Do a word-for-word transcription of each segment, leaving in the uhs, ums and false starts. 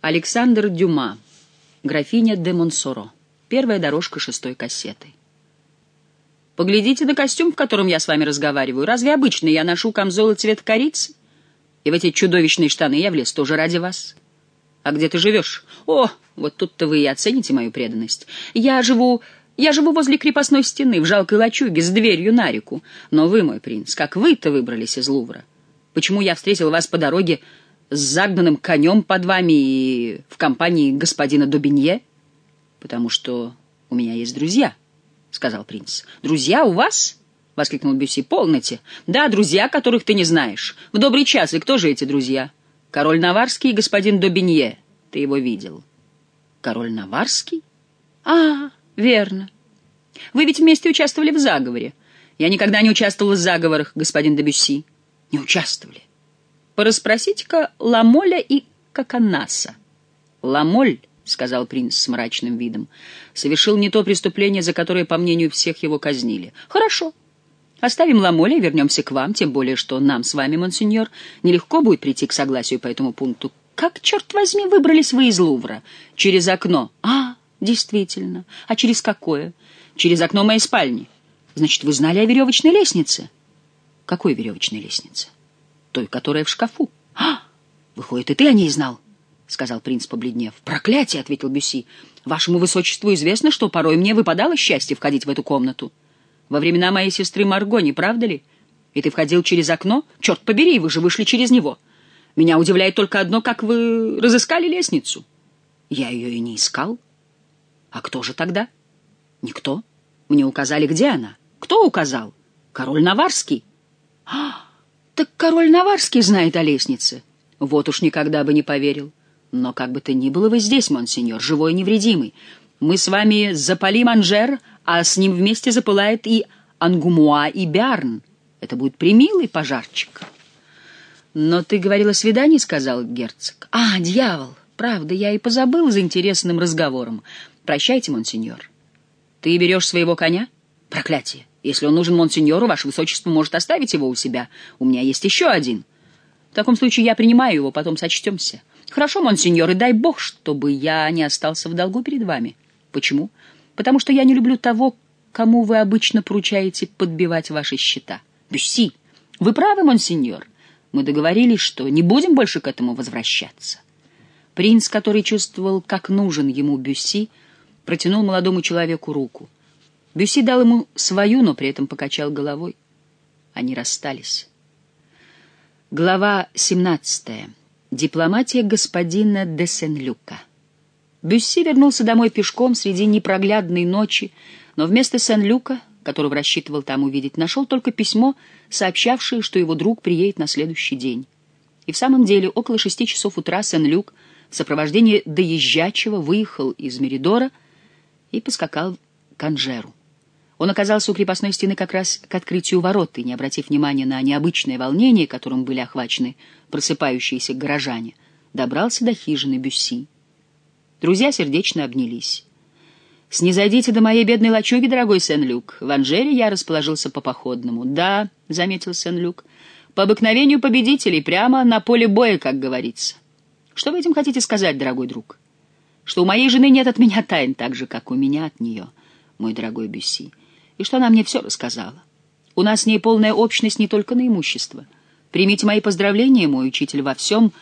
Александр Дюма. Графиня де Монсоро. Первая дорожка шестой кассеты. Поглядите на костюм, в котором я с вами разговариваю. Разве обычно я ношу камзолы цвета корицы? И в эти чудовищные штаны я влез тоже ради вас. А где ты живешь? О, вот тут-то вы и оцените мою преданность. Я живу... Я живу возле крепостной стены, в жалкой лачуге, с дверью на реку. Но вы, мой принц, как вы-то выбрались из Лувра? Почему я встретил вас по дороге с загнанным конем под вами и в компании господина Добинье? Потому что у меня есть друзья, — сказал принц. Друзья у вас? — воскликнул Бюсси. Полноте. Да, друзья, которых ты не знаешь. В добрый час. И кто же эти друзья? Король Наварский и господин Добинье. Ты его видел. Король Наварский? А, верно. Вы ведь вместе участвовали в заговоре. Я никогда не участвовал в заговорах, господин де Бюсси. Не участвовали. Порасспросите-ка Ламоля и Коконаса. Ламоль, — сказал принц с мрачным видом, — совершил не то преступление, за которое, по мнению всех, его казнили. Хорошо. Оставим Ламоля и вернемся к вам, тем более, что нам с вами, монсеньор, нелегко будет прийти к согласию по этому пункту. Как, черт возьми, выбрались вы из Лувра? Через окно. А, действительно. А через какое? Через окно моей спальни. Значит, вы знали о веревочной лестнице? Какой веревочной лестнице? Той, которая в шкафу. А, выходит, и ты о ней знал? — сказал принц, побледнев. — Проклятие! — ответил Бюсси. — Вашему высочеству известно, что порой мне выпадало счастье входить в эту комнату. Во времена моей сестры Марго, не правда ли? И ты входил через окно? Черт побери, вы же вышли через него. Меня удивляет только одно, как вы разыскали лестницу. Я ее и не искал. А кто же тогда? Никто. Мне указали, где она. Кто указал? Король Наварский. А, так король Наварский знает о лестнице. Вот уж никогда бы не поверил. Но как бы то ни было, вы здесь, монсеньор, живой и невредимый. Мы с вами запалим Анжер, а с ним вместе запылает и Ангумуа, и Биарн. Это будет премилый пожарчик. Но ты говорил о свидании, — сказал герцог. А, дьявол, правда, я и позабыл за интересным разговором. Прощайте, монсеньор. Ты берешь своего коня? Проклятие! Если он нужен монсеньору, ваше высочество может оставить его у себя. У меня есть еще один. В таком случае я принимаю его, потом сочтемся. Хорошо, монсеньор, и дай бог, чтобы я не остался в долгу перед вами. Почему? Потому что я не люблю того, кому вы обычно поручаете подбивать ваши счета. Бюсси, вы правы, монсеньор. Мы договорились, что не будем больше к этому возвращаться. Принц, который чувствовал, как нужен ему Бюсси, протянул молодому человеку руку. Бюсси дал ему свою, но при этом покачал головой. Они расстались. Глава семнадцатая. Дипломатия господина де Сен-Люка. Бюсси вернулся домой пешком среди непроглядной ночи, но вместо Сен-Люка, которого рассчитывал там увидеть, нашел только письмо, сообщавшее, что его друг приедет на следующий день. И в самом деле около шести часов утра Сен-Люк в сопровождении доезжачего выехал из Меридора и поскакал к Анжеру. Он оказался у крепостной стены как раз к открытию ворот, и, не обратив внимания на необычное волнение, которым были охвачены просыпающиеся горожане, добрался до хижины Бюсси. Друзья сердечно обнялись. «Снизойдите до моей бедной лачуги, дорогой Сен-Люк. В Анжере я расположился по-походному». «Да», — заметил Сен-Люк, — «по обыкновению победителей, прямо на поле боя, как говорится». «Что вы этим хотите сказать, дорогой друг?» «Что у моей жены нет от меня тайн, так же, как у меня от нее, мой дорогой Бюсси, и что она мне все рассказала. У нас с ней полная общность не только на имущество. Примите мои поздравления, мой учитель, во всем.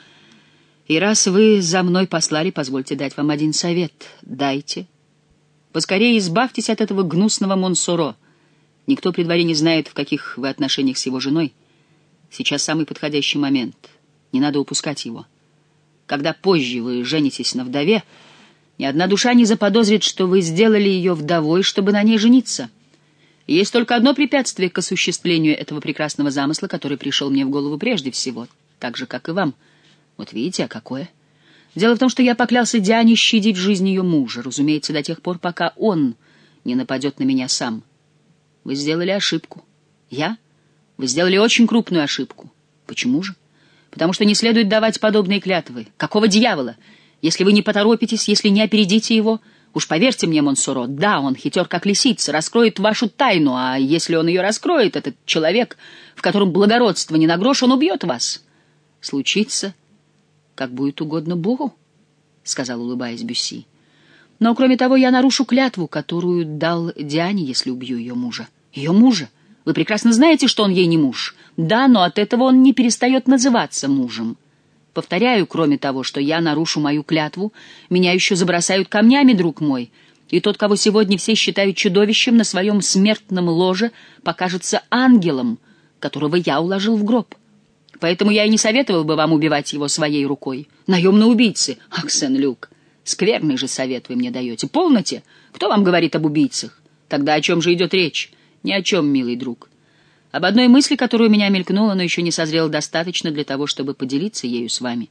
И раз вы за мной послали, позвольте дать вам один совет. Дайте. Поскорее избавьтесь от этого гнусного Монсоро. Никто при дворе не знает, в каких вы отношениях с его женой. Сейчас самый подходящий момент. Не надо упускать его. Когда позже вы женитесь на вдове, ни одна душа не заподозрит, что вы сделали ее вдовой, чтобы на ней жениться. Есть только одно препятствие к осуществлению этого прекрасного замысла, который пришел мне в голову прежде всего, так же, как и вам. Вот видите, а какое? Дело в том, что я поклялся Диане щадить жизнь ее мужа, разумеется, до тех пор, пока он не нападет на меня сам. Вы сделали ошибку. Я? Вы сделали очень крупную ошибку. Почему же? Потому что не следует давать подобные клятвы. Какого дьявола? Если вы не поторопитесь, если не опередите его... Уж поверьте мне, Монсоро, да, он хитер как лисица, раскроет вашу тайну, а если он ее раскроет, этот человек, в котором благородство не на грош, он убьет вас. Случится, как будет угодно Богу. — сказал, улыбаясь, Бюсси. «Но, кроме того, я нарушу клятву, которую дал Диане, если убью ее мужа». «Ее мужа? Вы прекрасно знаете, что он ей не муж». «Да, но от этого он не перестает называться мужем. Повторяю, кроме того, что я нарушу мою клятву, меня еще забросают камнями, друг мой, и тот, кого сегодня все считают чудовищем, на своем смертном ложе покажется ангелом, которого я уложил в гроб. Поэтому я и не советовал бы вам убивать его своей рукой. Наемные убийцы! Ах, Сен-Люк, скверный же совет вы мне даете. Полноте! Кто вам говорит об убийцах? Тогда о чем же идет речь? Ни о чем, милый друг. Об одной мысли, которая у меня мелькнула, но еще не созрела достаточно для того, чтобы поделиться ею с вами.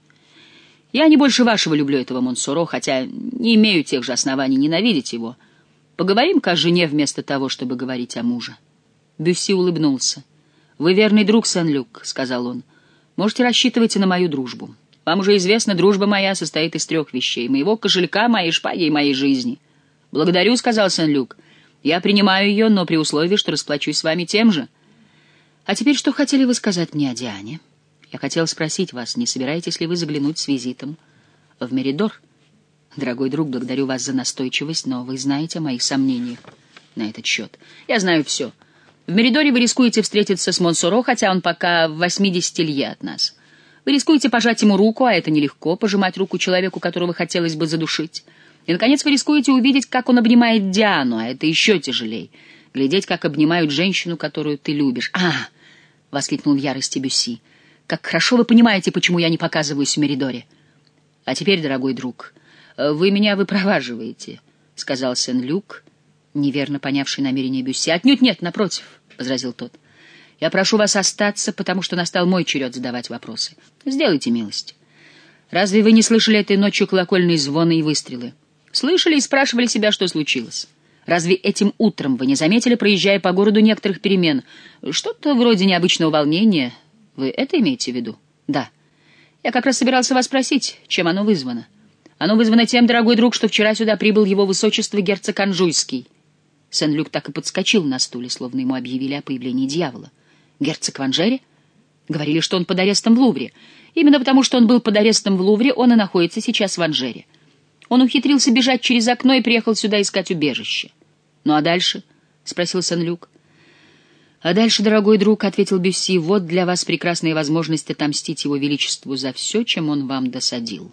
Я не больше вашего люблю этого Монсоро, хотя не имею тех же оснований ненавидеть его. Поговорим-ка о жене вместо того, чтобы говорить о муже». Бюсси улыбнулся. «Вы верный друг, Сен-Люк», — сказал он. «Можете рассчитывать и на мою дружбу. Вам уже известно, дружба моя состоит из трех вещей: моего кошелька, моей шпаги и моей жизни». «Благодарю», — сказал Сен-Люк. «Я принимаю ее, но при условии, что расплачусь с вами тем же». «А теперь что хотели вы сказать мне о Диане? Я хотел спросить вас, не собираетесь ли вы заглянуть с визитом в Меридор? Дорогой друг, благодарю вас за настойчивость, но вы знаете о моих сомнениях на этот счет». «Я знаю все. В Меридоре вы рискуете встретиться с Монсоро, хотя он пока в восьмидесяти лье от нас. Вы рискуете пожать ему руку, а это нелегко, пожимать руку человеку, которого хотелось бы задушить. И, наконец, вы рискуете увидеть, как он обнимает Диану, а это еще тяжелей. Глядеть, как обнимают женщину, которую ты любишь. «А!» — воскликнул в ярости Бюсси. «Как хорошо вы понимаете, почему я не показываюсь в Меридоре. А теперь, дорогой друг, вы меня выпроваживаете», — сказал Сен-Люк, неверно понявший намерение Бюсси. «Отнюдь нет, напротив», — возразил тот. «Я прошу вас остаться, потому что настал мой черед задавать вопросы. Сделайте милость. Разве вы не слышали этой ночью колокольные звоны и выстрелы? Слышали и спрашивали себя, что случилось? Разве этим утром вы не заметили, проезжая по городу, некоторых перемен? Что-то вроде необычного волнения. Вы это имеете в виду?» «Да. Я как раз собирался вас спросить, чем оно вызвано». «Оно вызвано тем, дорогой друг, что вчера сюда прибыл его высочество герцог Анжуйский». Сен-Люк так и подскочил на стуле, словно ему объявили о появлении дьявола. «Герцог в Анжере? Говорили, что он под арестом в Лувре. Именно потому, что он был под арестом в Лувре, он и находится сейчас в Анжере. Он ухитрился бежать через окно и приехал сюда искать убежище». «Ну а дальше?» — спросил Сен-Люк. «А дальше, дорогой друг, — ответил Бюсси, — вот для вас прекрасная возможность отомстить его величеству за все, чем он вам досадил.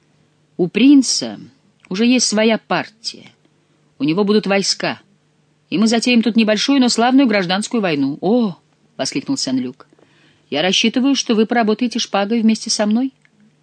У принца уже есть своя партия. У него будут войска. И мы затеем тут небольшую, но славную гражданскую войну». «О!» — воскликнул Сен-Люк. «Я рассчитываю, что вы поработаете шпагой вместе со мной».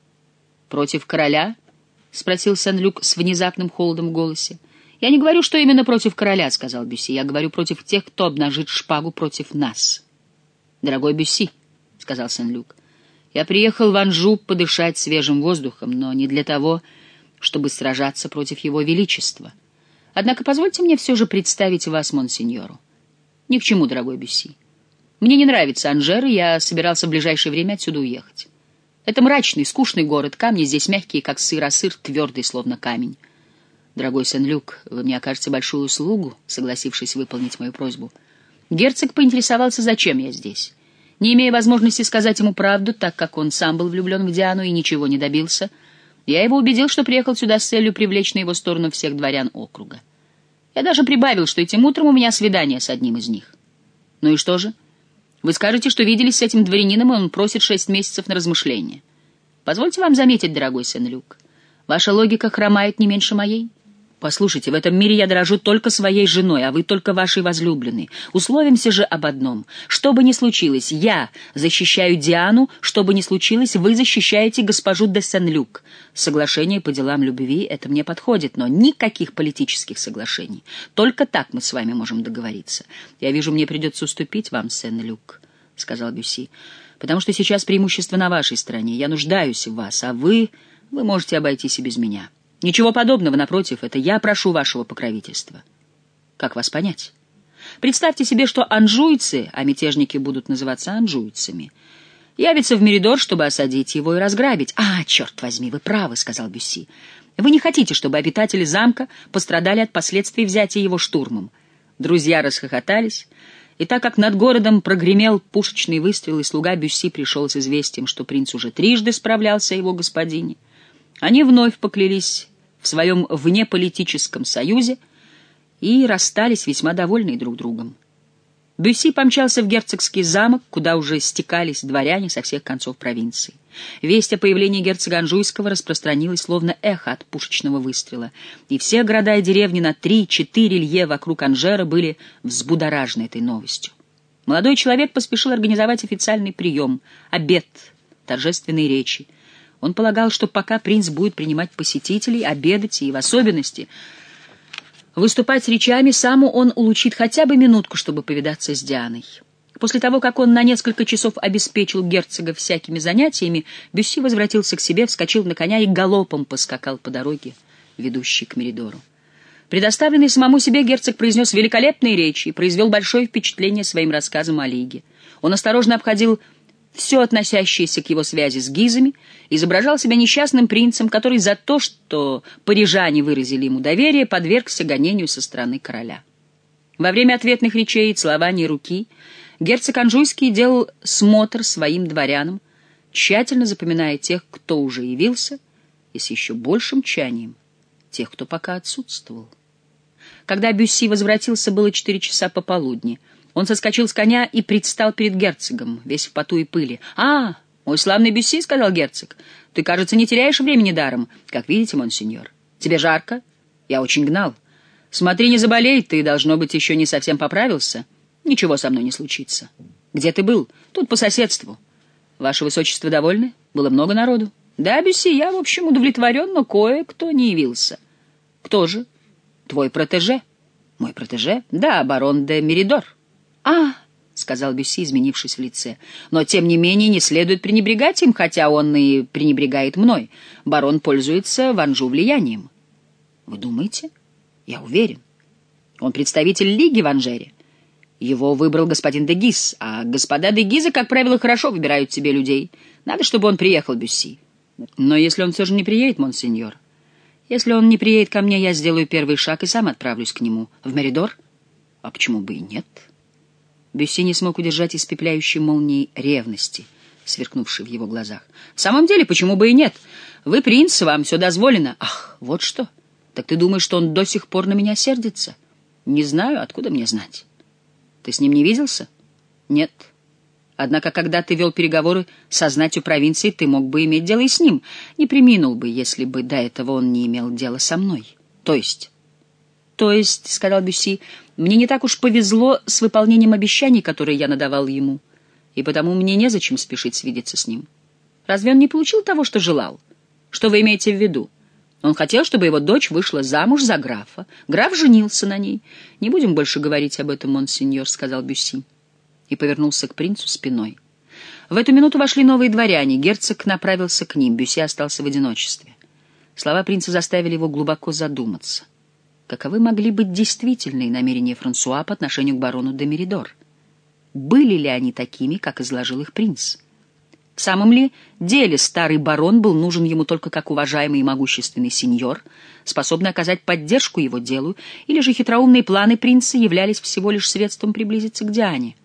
«Против короля?» — спросил Сен-Люк с внезапным холодом в голосе. «Я не говорю, что именно против короля, — сказал Бюсси. Я говорю против тех, кто обнажит шпагу против нас». «Дорогой Бюсси, — сказал Сен-Люк, — я приехал в Анжу подышать свежим воздухом, но не для того, чтобы сражаться против его величества. Однако позвольте мне все же представить вас монсеньору». «Ни к чему, дорогой Бюсси. Мне не нравится Анжер, и я собирался в ближайшее время отсюда уехать. Это мрачный, скучный город, камни здесь мягкие, как сыр, а сыр твердый, словно камень». «Дорогой Сен-Люк, вы мне окажете большую услугу, согласившись выполнить мою просьбу». Герцог поинтересовался, зачем я здесь. Не имея возможности сказать ему правду, так как он сам был влюблен в Диану и ничего не добился, я его убедил, что приехал сюда с целью привлечь на его сторону всех дворян округа. Я даже прибавил, что этим утром у меня свидание с одним из них. Ну и что же? Вы скажете, что виделись с этим дворянином, и он просит шесть месяцев на размышление. Позвольте вам заметить, дорогой Сен-Люк, ваша логика хромает не меньше моей. Послушайте, в этом мире я дорожу только своей женой, а вы только вашей возлюбленной. Условимся же об одном. Что бы ни случилось, я защищаю Диану, что бы ни случилось, вы защищаете госпожу де Сен-Люк. Соглашение по делам любви — это мне подходит, но никаких политических соглашений. Только так мы с вами можем договориться. Я вижу, мне придется уступить вам, Сен-Люк, — сказал Бюсси, — потому что сейчас преимущество на вашей стороне. Я нуждаюсь в вас, а вы... вы можете обойтись и без меня. Ничего подобного, напротив, это я прошу вашего покровительства. Как вас понять? Представьте себе, что анжуйцы, а мятежники будут называться анжуйцами, явятся в Меридор, чтобы осадить его и разграбить. «А, черт возьми, вы правы», — сказал Бюсси. «Вы не хотите, чтобы обитатели замка пострадали от последствий взятия его штурмом». Друзья расхохотались, и так как над городом прогремел пушечный выстрел, и слуга Бюсси пришел с известием, что принц уже трижды справлялся о его господине, Они вновь поклялись в своем внеполитическом союзе и расстались весьма довольные друг другом. Бюсси помчался в герцогский замок, куда уже стекались дворяне со всех концов провинции. Весть о появлении герцога Анжуйского распространилась словно эхо от пушечного выстрела, и все города и деревни на три-четыре лье вокруг Анжера были взбудоражены этой новостью. Молодой человек поспешил организовать официальный прием, обед, торжественные речи. Он полагал, что пока принц будет принимать посетителей, обедать и в особенности выступать с речами, сам он улучит хотя бы минутку, чтобы повидаться с Дианой. После того, как он на несколько часов обеспечил герцога всякими занятиями, Бюсси возвратился к себе, вскочил на коня и галопом поскакал по дороге, ведущей к Меридору. Предоставленный самому себе, герцог произнес великолепные речи и произвел большое впечатление своим рассказом о Лиге. Он осторожно обходил все относящееся к его связи с Гизами, изображал себя несчастным принцем, который за то, что парижане выразили ему доверие, подвергся гонению со стороны короля. Во время ответных речей и целований руки герцог Анжуйский делал смотр своим дворянам, тщательно запоминая тех, кто уже явился, и с еще большим тщанием тех, кто пока отсутствовал. Когда Бюсси возвратился, было четыре часа пополудни. Он соскочил с коня и предстал перед герцогом, весь в поту и пыли. «А, мой славный Бюсси», — сказал герцог, — «ты, кажется, не теряешь времени даром. Как видите, монсеньор, тебе жарко? Я очень гнал. Смотри, не заболей, ты, должно быть, еще не совсем поправился. Ничего со мной не случится. Где ты был? Тут по соседству. Ваше высочество довольны? Было много народу. Да, Бюсси, я, в общем, удовлетворен, но кое-кто не явился. Кто же? Твой протеже. Мой протеже? Да, барон де Меридор. «А, — сказал Бюсси, изменившись в лице, — но, тем не менее, не следует пренебрегать им, хотя он и пренебрегает мной. Барон пользуется в Анжу влиянием». «Вы думаете?» «Я уверен. Он представитель Лиги в Анжере. Его выбрал господин де Гиз, а господа де Гизы, как правило, хорошо выбирают себе людей. Надо, чтобы он приехал, Бюсси. Но если он все же не приедет, монсеньор, если он не приедет ко мне, я сделаю первый шаг и сам отправлюсь к нему. В Меридор? А почему бы и нет?» Бюсси не смог удержать испепеляющей молнии ревности, сверкнувшей в его глазах. «В самом деле, почему бы и нет? Вы принц, вам все дозволено. Ах, вот что! Так ты думаешь, что он до сих пор на меня сердится? Не знаю, откуда мне знать. Ты с ним не виделся? Нет. Однако, когда ты вел переговоры со знатью провинции, ты мог бы иметь дело и с ним. Не преминул бы, если бы до этого он не имел дела со мной. То есть... «То есть, — сказал Бюсси, — мне не так уж повезло с выполнением обещаний, которые я надавал ему, и потому мне незачем спешить свидеться с ним. Разве он не получил того, что желал? Что вы имеете в виду? Он хотел, чтобы его дочь вышла замуж за графа. Граф женился на ней. Не будем больше говорить об этом, монсеньор, — сказал Бюсси, и повернулся к принцу спиной. В эту минуту вошли новые дворяне. Герцог направился к ним. Бюсси остался в одиночестве. Слова принца заставили его глубоко задуматься. Каковы могли быть действительные намерения Франсуа по отношению к барону де Меридор? Были ли они такими, как изложил их принц? В самом ли деле старый барон был нужен ему только как уважаемый и могущественный сеньор, способный оказать поддержку его делу, или же хитроумные планы принца являлись всего лишь средством приблизиться к Диане?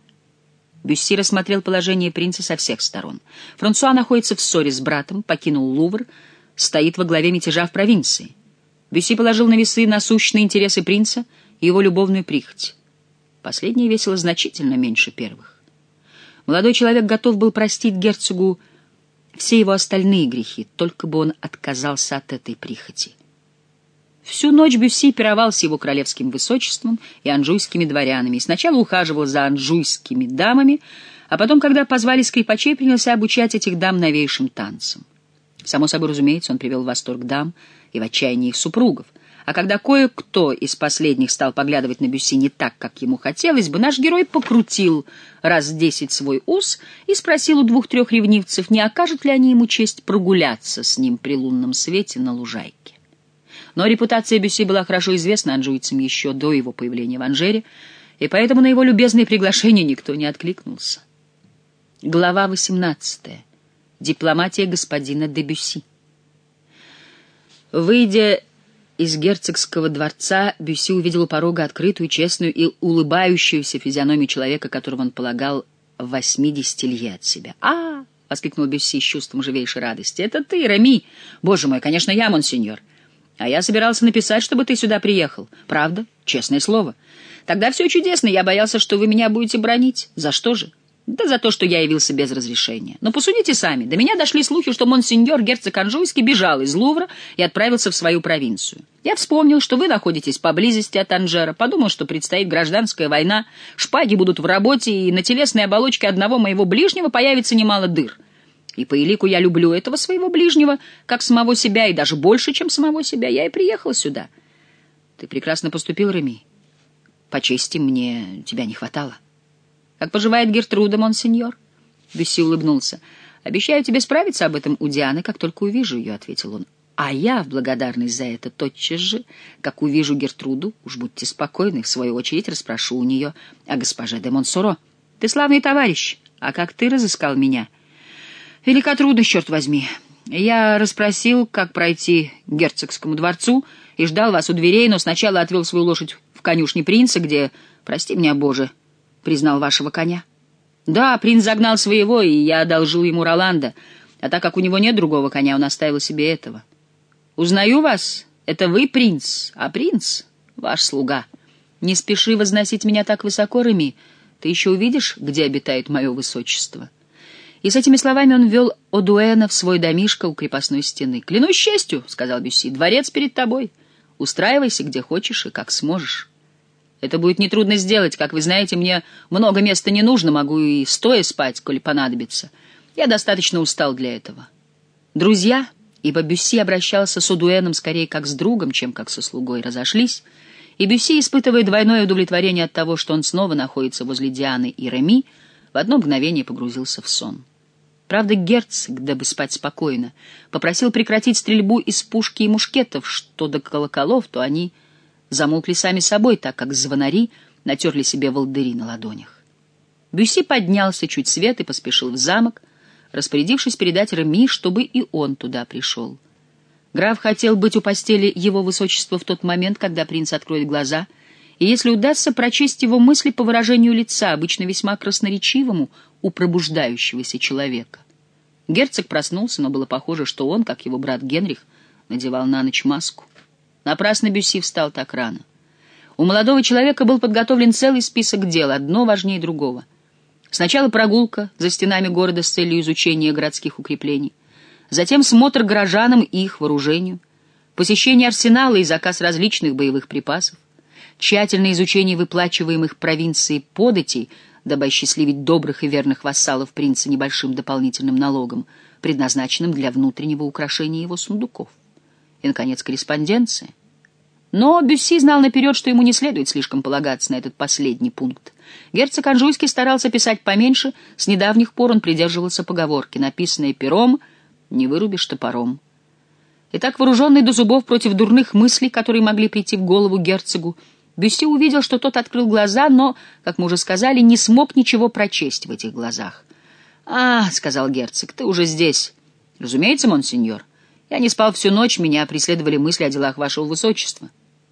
Бюсси рассмотрел положение принца со всех сторон. Франсуа находится в ссоре с братом, покинул Лувр, стоит во главе мятежа в провинции. Бюсси положил на весы насущные интересы принца и его любовную прихоть. Последнее весило значительно меньше первых. Молодой человек готов был простить герцогу все его остальные грехи, только бы он отказался от этой прихоти. Всю ночь Бюсси пировал с его королевским высочеством и анжуйскими дворянами, и сначала ухаживал за анжуйскими дамами, а потом, когда позвали скрипачей, принялся обучать этих дам новейшим танцам. Само собой разумеется, он привел в восторг дам и в отчаяние их супругов. А когда кое-кто из последних стал поглядывать на Бюсси не так, как ему хотелось бы, наш герой покрутил раз десять свой ус и спросил у двух-трех ревнивцев, не окажут ли они ему честь прогуляться с ним при лунном свете на лужайке. Но репутация Бюсси была хорошо известна анжуйцам еще до его появления в Анжере, и поэтому на его любезные приглашения никто не откликнулся. Глава восемнадцатая. Дипломатия господина де Бюсси. Выйдя из герцогского дворца, Бюсси увидел у порога открытую, честную и улыбающуюся физиономию человека, которого он полагал в восьмидесяти лье от себя. «А, воскликнул Бюсси с чувством живейшей радости. «Это ты, Реми!» «Боже мой, конечно, я, монсеньор. А я собирался написать, чтобы ты сюда приехал. Правда? Честное слово. Тогда все чудесно. Я боялся, что вы меня будете бронить. За что же? Да за то, что я явился без разрешения. Но посудите сами. До меня дошли слухи, что монсеньор герцог Анжуйский бежал из Лувра и отправился в свою провинцию. Я вспомнил, что вы находитесь поблизости от Анжера, подумал, что предстоит гражданская война, шпаги будут в работе, и на телесной оболочке одного моего ближнего появится немало дыр. И по элику я люблю этого своего ближнего, как самого себя, и даже больше, чем самого себя. Я и приехал сюда. Ты прекрасно поступил, Реми. По чести, мне тебя не хватало. Как поживает Гертруда, монсеньор? Бюсси улыбнулся. Обещаю тебе справиться об этом у Дианы, как только увижу ее, — ответил он. А я, в благодарность за это, тотчас же, как увижу Гертруду, уж будьте спокойны, в свою очередь расспрошу у нее о госпоже де Монсоро. Ты славный товарищ, а как ты разыскал меня? Велика трудность, черт возьми. Я расспросил, как пройти к герцогскому дворцу, и ждал вас у дверей, но сначала отвел свою лошадь в конюшни принца, где, прости меня, Боже, признал вашего коня. Да, принц загнал своего, и я одолжил ему Роланда, а так как у него нет другого коня, он оставил себе этого. Узнаю вас, это вы, принц, а принц — ваш слуга. Не спеши возносить меня так высоко, Реми, ты еще увидишь, где обитает мое высочество. И с этими словами он ввел Одуэна в свой домишко у крепостной стены. «Клянусь честью», — сказал Бюсси, — «дворец перед тобой. Устраивайся где хочешь и как сможешь. Это будет нетрудно сделать. Как вы знаете, мне много места не нужно, могу и стоя спать, коли понадобится. Я достаточно устал для этого». Друзья, ибо Бюсси обращался с Одуэном скорее как с другом, чем как со слугой, разошлись, и Бюсси, испытывая двойное удовлетворение от того, что он снова находится возле Дианы и Реми, в одно мгновение погрузился в сон. Правда, герцог, дабы спать спокойно, попросил прекратить стрельбу из пушки и мушкетов, что до колоколов, то они замолкли сами собой, так как звонари натерли себе волдыри на ладонях. Бюсси поднялся чуть свет и поспешил в замок, распорядившись передать Реми, чтобы и он туда пришел. Граф хотел быть у постели его высочества в тот момент, когда принц откроет глаза, и если удастся прочесть его мысли по выражению лица, обычно весьма красноречивому у пробуждающегося человека. Герцог проснулся, но было похоже, что он, как его брат Генрих, надевал на ночь маску. Напрасно Бюсси встал так рано. У молодого человека был подготовлен целый список дел, одно важнее другого. Сначала прогулка за стенами города с целью изучения городских укреплений, затем смотр горожанам и их вооружению, посещение арсенала и заказ различных боевых припасов, тщательное изучение выплачиваемых провинцией податей, дабы осчастливить добрых и верных вассалов принца небольшим дополнительным налогом, предназначенным для внутреннего украшения его сундуков. И, наконец, корреспонденция. Но Бюсси знал наперед, что ему не следует слишком полагаться на этот последний пункт. Герцог Анжуйский старался писать поменьше, с недавних пор он придерживался поговорки: «Написанное пером не вырубишь топором». Итак, вооруженный до зубов против дурных мыслей, которые могли прийти в голову герцогу, Бюсси увидел, что тот открыл глаза, но, как мы уже сказали, не смог ничего прочесть в этих глазах. «А, — сказал герцог, — ты уже здесь». «Разумеется, монсеньор. Я не спал всю ночь, меня преследовали мысли о делах вашего высочества.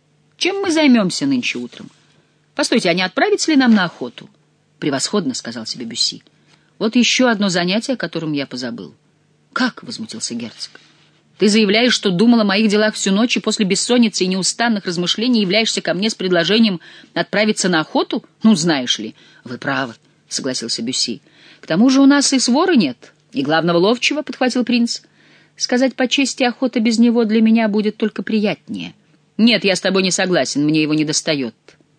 Чем мы займемся нынче утром? Постойте, а не отправиться ли нам на охоту?» «Превосходно, — сказал себе Бюсси. Вот еще одно занятие, о котором я позабыл». «Как?» — возмутился герцог. «Ты заявляешь, что думал о моих делах всю ночь, и после бессонницы и неустанных размышлений являешься ко мне с предложением отправиться на охоту? Ну, знаешь ли». «Вы правы, — согласился Бюсси. К тому же у нас и свора нет, и главного ловчего, — подхватил принц. Сказать по чести, охота без него для меня будет только приятнее». «Нет, я с тобой не согласен, мне его недостает».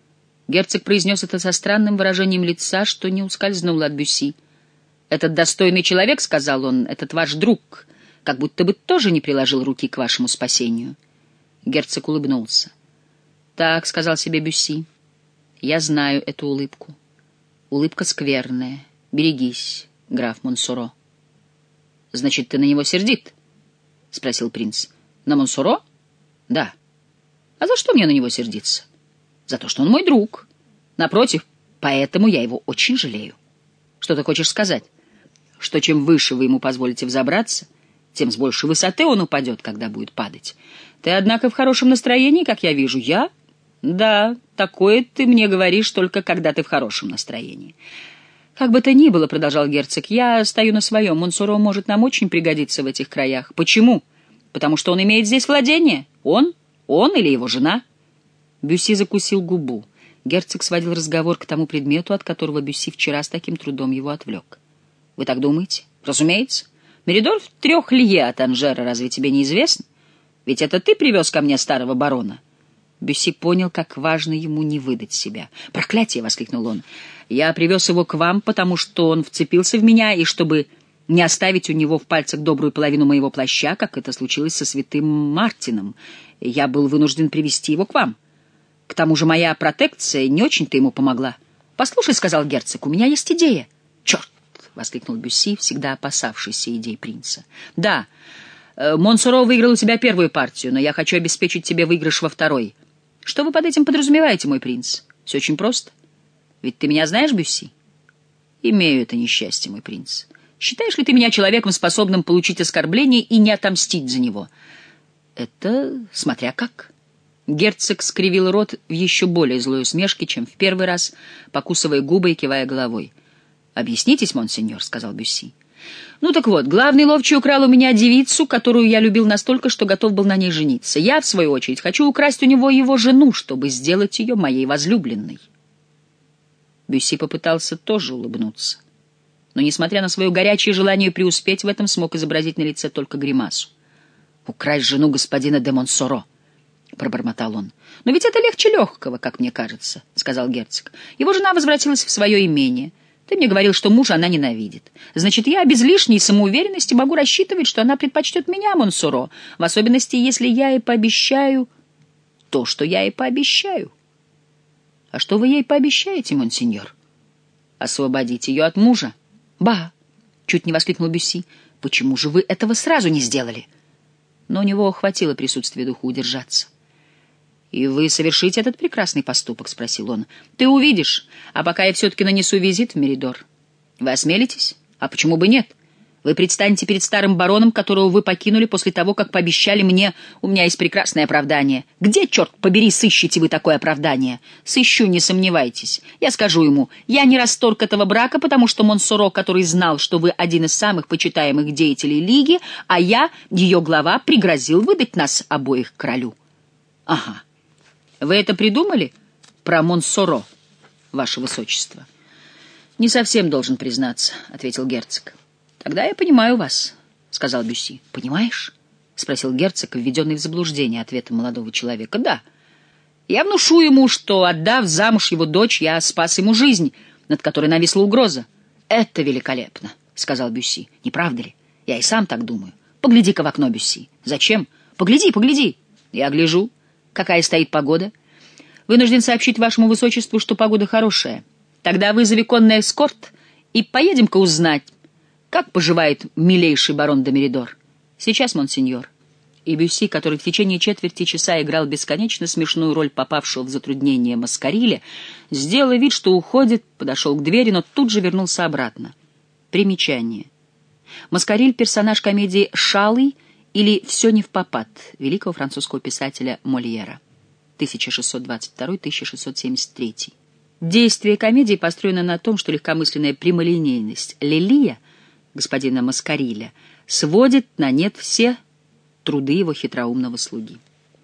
Герцог произнес это со странным выражением лица, что не ускользнуло от Бюсси. «Этот достойный человек, — сказал он, — этот ваш друг, как будто бы тоже не приложил руки к вашему спасению». Герцог улыбнулся. «Так, — сказал себе Бюсси, — я знаю эту улыбку. Улыбка скверная. Берегись, граф Монсоро». «Значит, ты на него сердит?» — спросил принц. «На Монсоро? Да. А за что мне на него сердиться? За то, что он мой друг. Напротив, поэтому я его очень жалею». «Что ты хочешь сказать? Что чем выше вы ему позволите взобраться, тем с большей высоты он упадет, когда будет падать. Ты, однако, в хорошем настроении, как я вижу. Я? Да, такое ты мне говоришь только когда ты в хорошем настроении. «Как бы то ни было, — продолжал герцог, — я стою на своем. Монсоро может нам очень пригодиться в этих краях. Почему? Потому что он имеет здесь владение. Он? Он или его жена?» Бюсси закусил губу. Герцог сводил разговор к тому предмету, от которого Бюсси вчера с таким трудом его отвлек. «Вы так думаете?» «Разумеется. Меридор в трех лье от Анжера, разве тебе не известно? Ведь это ты привез ко мне старого барона». Бюсси понял, как важно ему не выдать себя. «Проклятие!» — воскликнул он. «Я привез его к вам, потому что он вцепился в меня, и чтобы не оставить у него в пальцах добрую половину моего плаща, как это случилось со святым Мартином, я был вынужден привести его к вам. К тому же моя протекция не очень-то ему помогла. Послушай, — сказал герцог, — у меня есть идея». «Черт!» — воскликнул Бюсси, всегда опасавшийся идей принца. «Да, Монсоро выиграл у тебя первую партию, но я хочу обеспечить тебе выигрыш во второй. Что вы под этим подразумеваете, мой принц? Все очень просто. Ведь ты меня знаешь, Бюсси?» «Имею это несчастье, мой принц. Считаешь ли ты меня человеком, способным получить оскорбление и не отомстить за него?» «Это смотря как». Герцог скривил рот в еще более злой усмешке, чем в первый раз, покусывая губы и кивая головой. «Объяснитесь, монсеньор», — сказал Бюсси. «Ну так вот, главный ловчий украл у меня девицу, которую я любил настолько, что готов был на ней жениться. Я, в свою очередь, хочу украсть у него его жену, чтобы сделать ее моей возлюбленной». Бюсси попытался тоже улыбнуться, но, несмотря на свое горячее желание преуспеть в этом, смог изобразить на лице только гримасу. «Украсть жену господина де Монсоро», — пробормотал он. «Но ведь это легче легкого, как мне кажется», — сказал герцог. «Его жена возвратилась в свое имение. Ты мне говорил, что мужа она ненавидит. Значит, я без лишней самоуверенности могу рассчитывать, что она предпочтет меня, Монсоро, в особенности, если я ей пообещаю то, что я ей пообещаю». «А что вы ей пообещаете, монсеньор?» «Освободить ее от мужа». «Ба!» — чуть не воскликнул Бюсси. «Почему же вы этого сразу не сделали?» Но у него хватило присутствия духа удержаться. «И вы совершите этот прекрасный поступок?» — спросил он. «Ты увидишь. А пока я все-таки нанесу визит в Меридор. Вы осмелитесь? А почему бы нет? Вы предстанете перед старым бароном, которого вы покинули после того, как пообещали мне. У меня есть прекрасное оправдание. Где, черт побери, сыщете вы такое оправдание? Сыщу, не сомневайтесь. Я скажу ему, я не расторг этого брака, потому что Монсоро, который знал, что вы один из самых почитаемых деятелей Лиги, а я, ее глава, пригрозил выдать нас обоих королю». «Ага. Вы это придумали про Монсоро, ваше высочество?» «Не совсем должен признаться», — ответил герцог. «Тогда я понимаю вас», — сказал Бюсси. «Понимаешь?» — спросил герцог, введенный в заблуждение ответом молодого человека. «Да. Я внушу ему, что, отдав замуж его дочь, я спас ему жизнь, над которой нависла угроза». «Это великолепно», — сказал Бюсси. «Не правда ли? Я и сам так думаю. Погляди-ка в окно, Бюсси». «Зачем? Погляди, погляди». «Я гляжу. Какая стоит погода?» «Вынужден сообщить вашему высочеству, что погода хорошая. Тогда вызови конный эскорт и поедем-ка узнать, как поживает милейший барон де Меридор». «Сейчас, монсеньор». И Бюсси, который в течение четверти часа играл бесконечно смешную роль попавшего в затруднение Маскариля, сделал вид, что уходит, подошел к двери, но тут же вернулся обратно. Примечание. Маскариль — персонаж комедии «Шалый» или «Все не впопад» великого французского писателя Мольера, тысяча шестьсот двадцать второй — тысяча шестьсот семьдесят третий. Действие комедии построено на том, что легкомысленная прямолинейность Лелия, господина Маскариля, сводит на нет все труды его хитроумного слуги.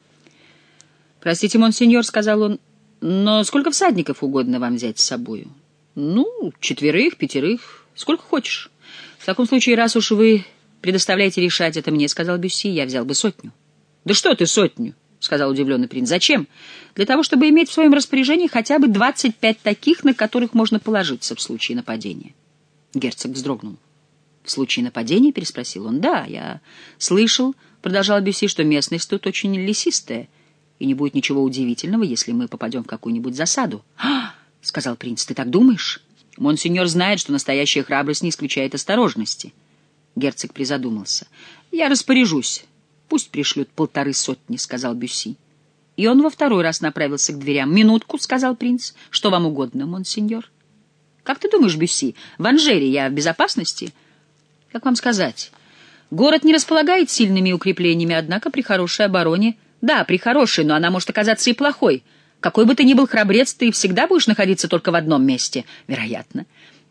«Простите, монсеньор, — сказал он, — но сколько всадников угодно вам взять с собою?» «Ну, четверых, пятерых, сколько хочешь. В таком случае, раз уж вы предоставляете решать это мне, — сказал Бюсси, — я взял бы сотню». «Да что ты сотню?» — сказал удивленный принц. «Зачем?» «Для того, чтобы иметь в своем распоряжении хотя бы двадцать пять таких, на которых можно положиться в случае нападения». Герцог вздрогнул. «В случае нападения?» — переспросил он. «Да, я слышал, — продолжал Бюсси, — что местность тут очень лесистая, и не будет ничего удивительного, если мы попадем в какую-нибудь засаду». «А, — сказал принц, — ты так думаешь? Монсеньор знает, что настоящая храбрость не исключает осторожности». Герцог призадумался. «Я распоряжусь. Пусть пришлют полторы сотни», — сказал Бюсси. И он во второй раз направился к дверям. «Минутку, — сказал принц. — Что вам угодно, монсеньор?» «Как ты думаешь, Бюсси, в Анжере я в безопасности?» «Как вам сказать? Город не располагает сильными укреплениями, однако при хорошей обороне...» «Да, при хорошей, но она может оказаться и плохой. Какой бы ты ни был храбрец, ты всегда будешь находиться только в одном месте». «Вероятно.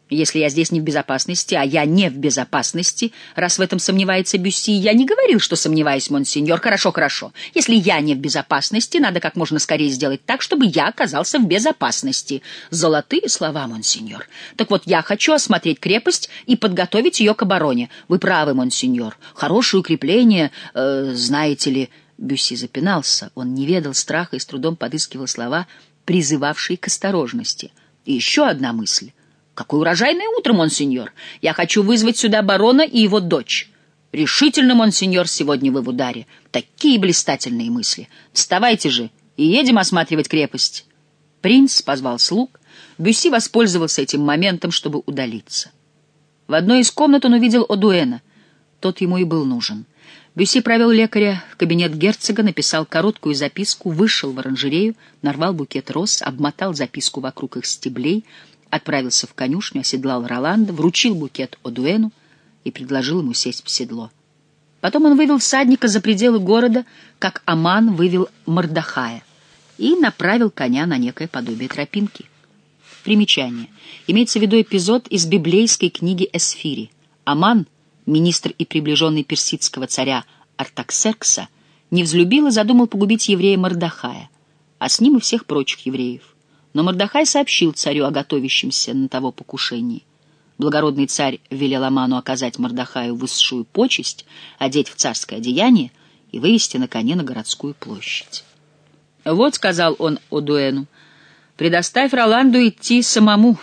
Если я здесь не в безопасности, а я не в безопасности, раз в этом сомневается Бюсси, я не говорил, что сомневаюсь, монсеньор. Хорошо, хорошо. Если я не в безопасности, надо как можно скорее сделать так, чтобы я оказался в безопасности. Золотые слова, монсеньор. Так вот, я хочу осмотреть крепость и подготовить ее к обороне. Вы правы, монсеньор. Хорошее укрепление, э, знаете ли... Бюсси запинался. Он не ведал страха и с трудом подыскивал слова, призывавшие к осторожности. И еще одна мысль. Какое урожайное утро, монсеньор! Я хочу вызвать сюда барона и его дочь. Решительно, монсеньор, сегодня вы в ударе. Такие блистательные мысли. Вставайте же и едем осматривать крепость. Принц позвал слуг. Бюсси воспользовался этим моментом, чтобы удалиться. В одной из комнат он увидел Одуэна. Тот ему и был нужен. Бюсси провел лекаря в кабинет герцога, написал короткую записку, вышел в оранжерею, нарвал букет роз, обмотал записку вокруг их стеблей, отправился в конюшню, оседлал Роланда, вручил букет Одуэну и предложил ему сесть в седло. Потом он вывел всадника за пределы города, как Аман вывел Мордохая, и направил коня на некое подобие тропинки. Примечание. Имеется в виду эпизод из библейской книги Эсфири. Аман, министр и приближенный персидского царя Артаксеркса, не взлюбил и задумал погубить еврея Мордохая, а с ним и всех прочих евреев. Но Мордохай сообщил царю о готовящемся на того покушении. Благородный царь велел Аману оказать Мордохаю высшую почесть, одеть в царское одеяние и вывести на коне на городскую площадь. «Вот», — сказал он Одуэну, — «предоставь Роланду идти самому.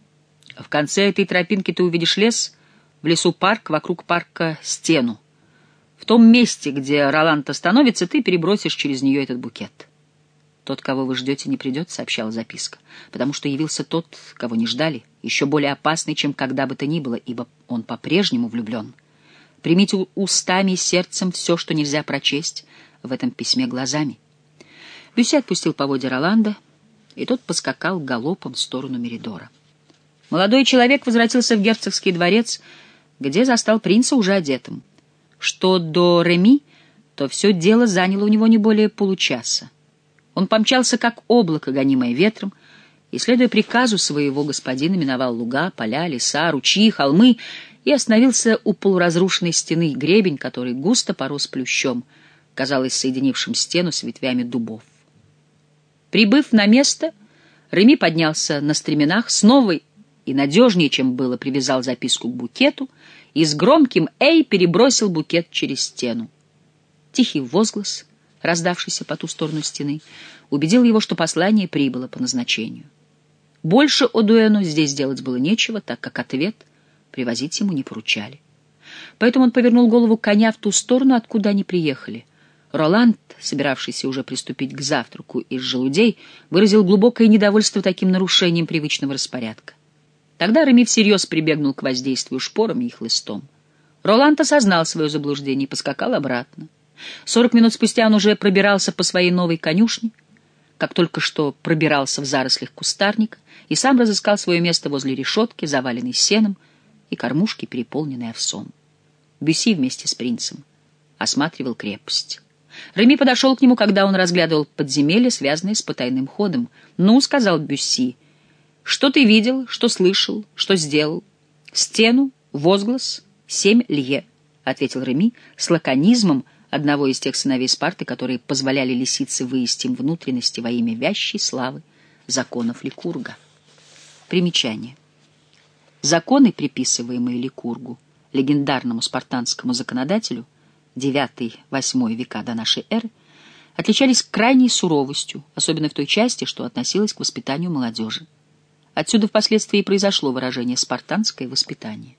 В конце этой тропинки ты увидишь лес, в лесу парк, вокруг парка стену. В том месте, где Роланд остановится, ты перебросишь через нее этот букет». «Тот, кого вы ждете, не придет», — сообщала записка, «потому что явился тот, кого не ждали, еще более опасный, чем когда бы то ни было, ибо он по-прежнему влюблен. Примите устами и сердцем все, что нельзя прочесть в этом письме глазами». Бюсси отпустил поводья Роланда, и тот поскакал галопом в сторону Меридора. Молодой человек возвратился в герцогский дворец, где застал принца уже одетым. Что до Реми, то все дело заняло у него не более получаса. Он помчался, как облако, гонимое ветром, и, следуя приказу своего господина, миновал луга, поля, леса, ручьи, холмы и остановился у полуразрушенной стены. Гребень, который густо порос плющом, казалось соединившим стену с ветвями дубов. Прибыв на место, Реми поднялся на стременах, снова и надежнее, чем было, привязал записку к букету и с громким «Эй!» перебросил букет через стену. Тихий возглас, раздавшийся по ту сторону стены, убедил его, что послание прибыло по назначению. Больше Одуэну здесь делать было нечего, так как ответ привозить ему не поручали. Поэтому он повернул голову коня в ту сторону, откуда они приехали. Роланд, собиравшийся уже приступить к завтраку из желудей, выразил глубокое недовольство таким нарушением привычного распорядка. Тогда Реми всерьез прибегнул к воздействию шпорами и хлыстом. Роланд осознал свое заблуждение и поскакал обратно. Сорок минут спустя он уже пробирался по своей новой конюшне, как только что пробирался в зарослях кустарника, и сам разыскал свое место возле решетки, заваленной сеном, и кормушки, переполненной овсом. Бюсси вместе с принцем осматривал крепость. Реми подошел к нему, когда он разглядывал подземелье, связанное с потайным ходом. «Ну, — сказал Бюсси, — что ты видел, что слышал, что сделал?» «Стену, возглас, семь лье», — ответил Реми с лаконизмом одного из тех сыновей Спарты, которые позволяли лисице выесть им внутренности во имя вящей славы законов Ликурга. Примечание. Законы, приписываемые Ликургу, легендарному спартанскому законодателю, девятый-восьмой века до нашей эры, отличались крайней суровостью, особенно в той части, что относилось к воспитанию молодежи. Отсюда впоследствии и произошло выражение «спартанское воспитание».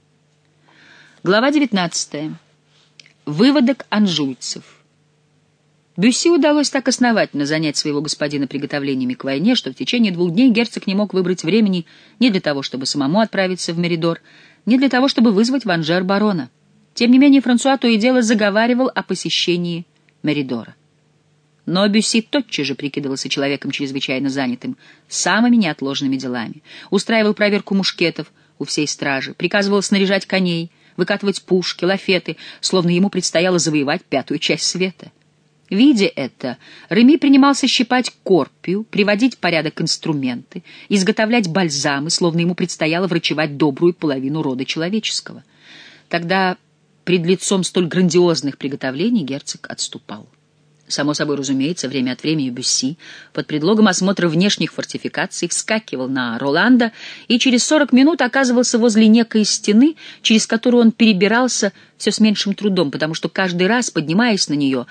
Глава девятнадцатая. Выводок анжуйцев. Бюсси удалось так основательно занять своего господина приготовлениями к войне, что в течение двух дней герцог не мог выбрать времени ни для того, чтобы самому отправиться в Меридор, ни для того, чтобы вызвать в Анжер барона. Тем не менее, Франсуа то и дело заговаривал о посещении Меридора. Но Бюсси тотчас же прикидывался человеком чрезвычайно занятым самыми неотложными делами. Устраивал проверку мушкетов у всей стражи, приказывал снаряжать коней, выкатывать пушки, лафеты, словно ему предстояло завоевать пятую часть света. Видя это, Реми принимался щипать корпию, приводить в порядок инструменты, изготовлять бальзамы, словно ему предстояло врачевать добрую половину рода человеческого. Тогда пред лицом столь грандиозных приготовлений герцог отступал. Само собой разумеется, время от времени Бюсси под предлогом осмотра внешних фортификаций вскакивал на Роланда и через сорок минут оказывался возле некой стены, через которую он перебирался все с меньшим трудом, потому что каждый раз, поднимаясь на нее,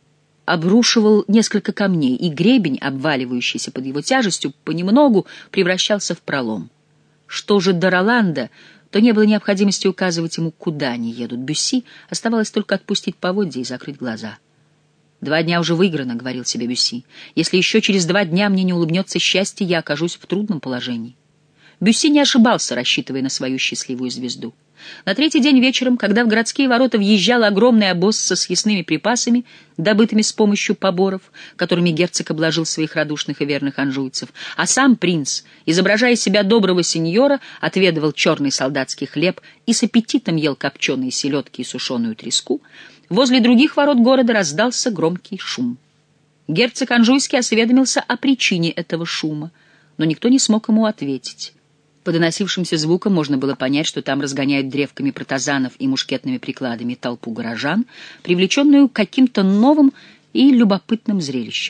обрушивал несколько камней, и гребень, обваливающийся под его тяжестью, понемногу превращался в пролом. Что же до Роланда, то не было необходимости указывать ему, куда они едут. Бюсси оставалось только отпустить поводья и закрыть глаза. «Два дня уже выиграно», — говорил себе Бюсси. «Если еще через два дня мне не улыбнется счастье, я окажусь в трудном положении». Бюсси не ошибался, рассчитывая на свою счастливую звезду. На третий день вечером, когда в городские ворота въезжал огромный обоз со съестными припасами, добытыми с помощью поборов, которыми герцог обложил своих радушных и верных анжуйцев, а сам принц, изображая себя доброго сеньора, отведывал черный солдатский хлеб и с аппетитом ел копченые селедки и сушеную треску, возле других ворот города раздался громкий шум. Герцог Анжуйский осведомился о причине этого шума, но никто не смог ему ответить. По доносившимся звукам можно было понять, что там разгоняют древками протазанов и мушкетными прикладами толпу горожан, привлеченную каким-то новым и любопытным зрелищем.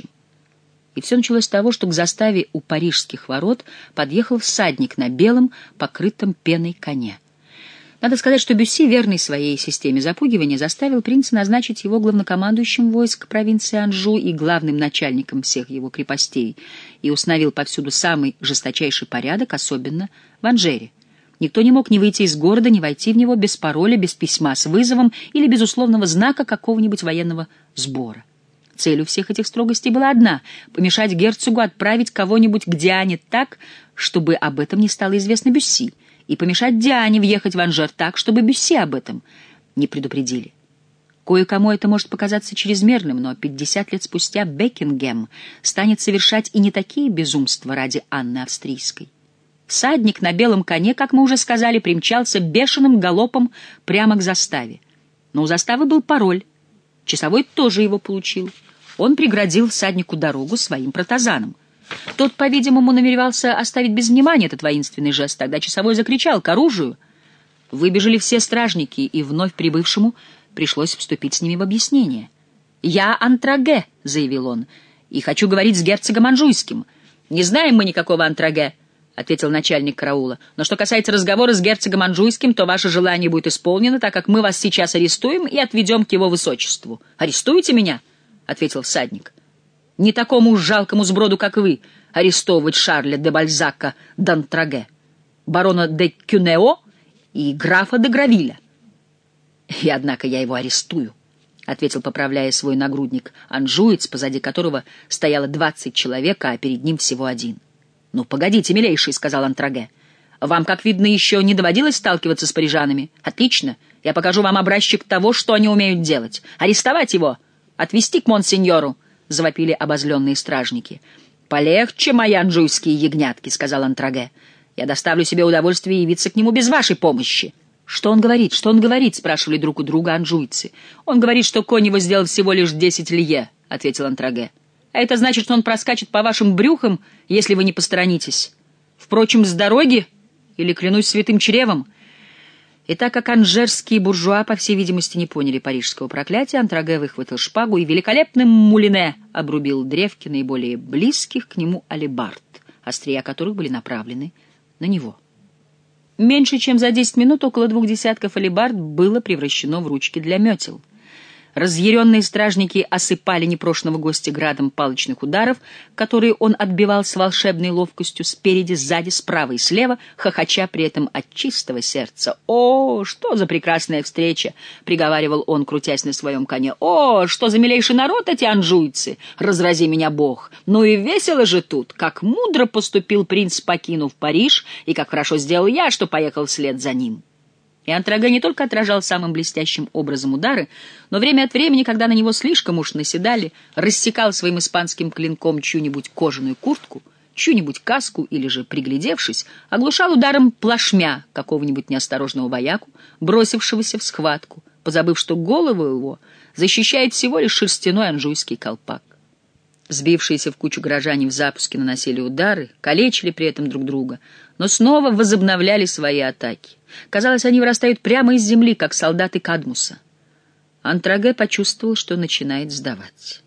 И все началось с того, что к заставе у парижских ворот подъехал всадник на белом, покрытом пеной коне. Надо сказать, что Бюсси, верный своей системе запугивания, заставил принца назначить его главнокомандующим войск провинции Анжу и главным начальником всех его крепостей, и установил повсюду самый жесточайший порядок, особенно в Анжере. Никто не мог ни выйти из города, ни войти в него без пароля, без письма с вызовом или без условного знака какого-нибудь военного сбора. Целью всех этих строгостей была одна — помешать герцогу отправить кого-нибудь к Диане так, чтобы об этом не стало известно Бюсси, и помешать Диане въехать в Анжер так, чтобы Бюсси об этом не предупредили. Кое-кому это может показаться чрезмерным, но пятьдесят лет спустя Бекингем станет совершать и не такие безумства ради Анны Австрийской. Всадник на белом коне, как мы уже сказали, примчался бешеным галопом прямо к заставе. Но у заставы был пароль. Часовой тоже его получил. Он преградил всаднику дорогу своим протазаном. Тот, по-видимому, намеревался оставить без внимания этот воинственный жест. Тогда часовой закричал: «К оружию!» Выбежали все стражники, и вновь прибывшему пришлось вступить с ними в объяснение. «Я Антраге», — заявил он, — «и хочу говорить с герцогом Анжуйским». «Не знаем мы никакого Антраге», — ответил начальник караула. «Но что касается разговора с герцогом Анжуйским, то ваше желание будет исполнено, так как мы вас сейчас арестуем и отведем к его высочеству». «Арестуете меня?» — ответил всадник. «Не такому уж жалкому сброду, как вы, арестовывать Шарля де Бальзака д'Антраге, барона де Кюнео и графа де Гравиля». «И однако я его арестую», — ответил, поправляя свой нагрудник, анжуец, позади которого стояло двадцать человек, а перед ним всего один. «Ну, погодите, милейший», — сказал Антраге. «Вам, как видно, еще не доводилось сталкиваться с парижанами? Отлично, я покажу вам образчик того, что они умеют делать. Арестовать его! Отвезти к монсеньору!» — завопили обозленные стражники. «Полегче, мои анжуйские ягнятки», — сказал Антраге. «Я доставлю себе удовольствие явиться к нему без вашей помощи». «Что он говорит? Что он говорит?» — спрашивали друг у друга анжуйцы. «Он говорит, что конь его сделал всего лишь десять лье», — ответил Антраге. «А это значит, что он проскачет по вашим брюхам, если вы не посторонитесь. Впрочем, с дороги или, клянусь святым чревом». И так как анжерские буржуа, по всей видимости, не поняли парижского проклятия, Антраге выхватил шпагу и великолепным мулине обрубил древки наиболее близких к нему алебард, острия которых были направлены на него. Меньше чем за десять минут около двух десятков алебард было превращено в ручки для метел. Разъяренные стражники осыпали непрошенного гостя градом палочных ударов, которые он отбивал с волшебной ловкостью спереди, сзади, справа и слева, хохоча при этом от чистого сердца. «О, что за прекрасная встреча!» — приговаривал он, крутясь на своем коне. «О, что за милейший народ эти анжуйцы! Разрази меня Бог! Ну и весело же тут! Как мудро поступил принц, покинув Париж, и как хорошо сделал я, что поехал вслед за ним!» И Антраге не только отражал самым блестящим образом удары, но время от времени, когда на него слишком уж наседали, рассекал своим испанским клинком чью-нибудь кожаную куртку, чью-нибудь каску или же, приглядевшись, оглушал ударом плашмя какого-нибудь неосторожного вояку, бросившегося в схватку, позабыв, что голову его защищает всего лишь шерстяной анжуйский колпак. Сбившиеся в кучу горожане в запуске наносили удары, калечили при этом друг друга, но снова возобновляли свои атаки. Казалось, они вырастают прямо из земли, как солдаты Кадмуса. Антраге почувствовал, что начинает сдавать.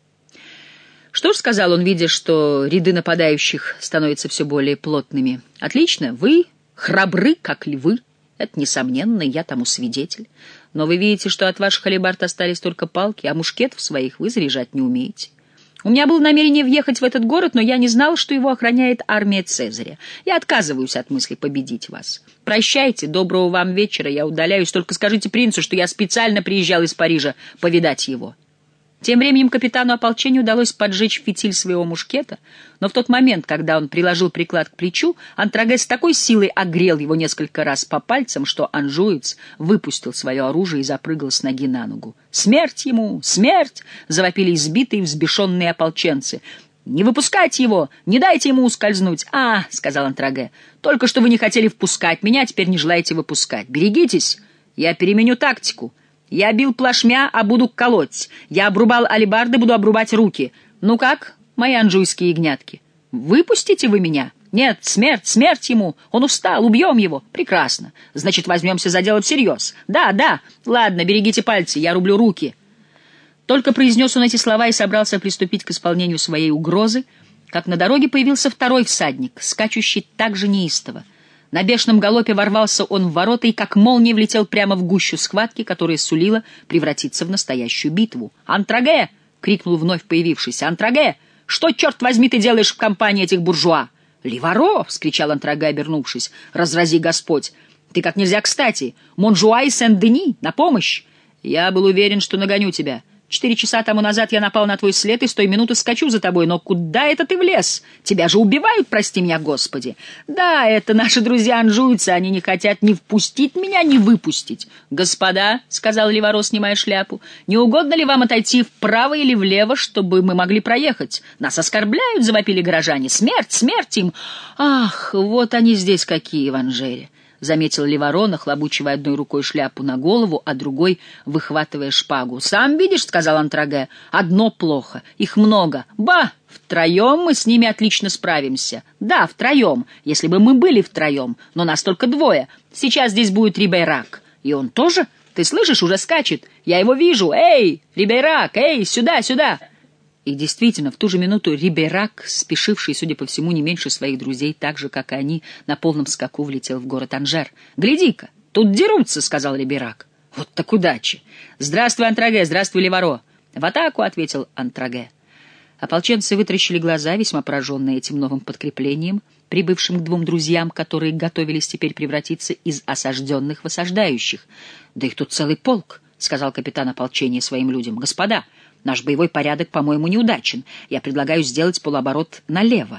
«Что ж», — сказал он, видя, что ряды нападающих становятся все более плотными, — «отлично, вы храбры, как львы. Это несомненно, я тому свидетель. Но вы видите, что от ваших алебард остались только палки, а мушкетов своих вы заряжать не умеете. У меня было намерение въехать в этот город, но я не знал, что его охраняет армия Цезаря. Я отказываюсь от мысли победить вас. Прощайте, доброго вам вечера, я удаляюсь, только скажите принцу, что я специально приезжал из Парижа повидать его». Тем временем капитану ополчения удалось поджечь фитиль своего мушкета, но в тот момент, когда он приложил приклад к плечу, Антраге с такой силой огрел его несколько раз по пальцам, что анжуец выпустил свое оружие и запрыгал с ноги на ногу. «Смерть ему! Смерть!» — завопили избитые взбешенные ополченцы. «Не выпускайте его! Не дайте ему ускользнуть!» «А, — сказал Антраге, — только что вы не хотели впускать меня, теперь не желаете выпускать. Берегитесь! Я переменю тактику. Я бил плашмя, а буду колоть. Я обрубал алебарды, буду обрубать руки. Ну как, мои анжуйские ягнятки? Выпустите вы меня? Нет, смерть, смерть ему. Он устал, убьем его. Прекрасно. Значит, возьмемся за дело всерьез. Да, да. Ладно, берегите пальцы, я рублю руки». Только произнес он эти слова и собрался приступить к исполнению своей угрозы, как на дороге появился второй всадник, скачущий так же неистово. На бешеном галопе ворвался он в ворота и как молния влетел прямо в гущу схватки, которая сулила превратиться в настоящую битву. «Антраге!» — крикнул вновь появившийся. «Антраге! Что, черт возьми, ты делаешь в компании этих буржуа?» «Ливаро!» — вскричал Антраге, обернувшись. «Разрази Господь! Ты как нельзя кстати! Монжуа и Сен-Дени! На помощь! Я был уверен, что нагоню тебя. Четыре часа тому назад я напал на твой след и с той минуты скачу за тобой. Но куда это ты влез? Тебя же убивают, прости меня, Господи. Да, это наши друзья-анжуйцы, они не хотят ни впустить меня, ни выпустить. Господа, — сказал Ливаро, снимая шляпу, — не угодно ли вам отойти вправо или влево, чтобы мы могли проехать? Нас оскорбляют, — завопили горожане. Смерть, смерть им! Ах, вот они здесь какие в Анжере. — заметил Ливаро, нахлобучивая одной рукой шляпу на голову, а другой выхватывая шпагу. — Сам видишь, — сказал Антраге, — одно плохо, их много. Ба! Втроем мы с ними отлично справимся. Да, втроем, если бы мы были втроем, но нас только двое. Сейчас здесь будет Рибейрак. И он тоже? Ты слышишь, уже скачет. Я его вижу. Эй, Рибейрак, эй, сюда, сюда! И действительно, в ту же минуту Рибейрак, спешивший, судя по всему, не меньше своих друзей, так же, как и они, на полном скаку влетел в город Анжер. «Гляди-ка, тут дерутся», — сказал Рибейрак. «Вот так удачи! Здравствуй, Антраге, здравствуй, Ливаро!» «В атаку!» — ответил Антраге. Ополченцы вытаращили глаза, весьма пораженные этим новым подкреплением, прибывшим к двум друзьям, которые готовились теперь превратиться из осажденных в осаждающих. «Да их тут целый полк», — сказал капитан ополчения своим людям. «Господа, наш боевой порядок, по-моему, неудачен. Я предлагаю сделать полуоборот налево».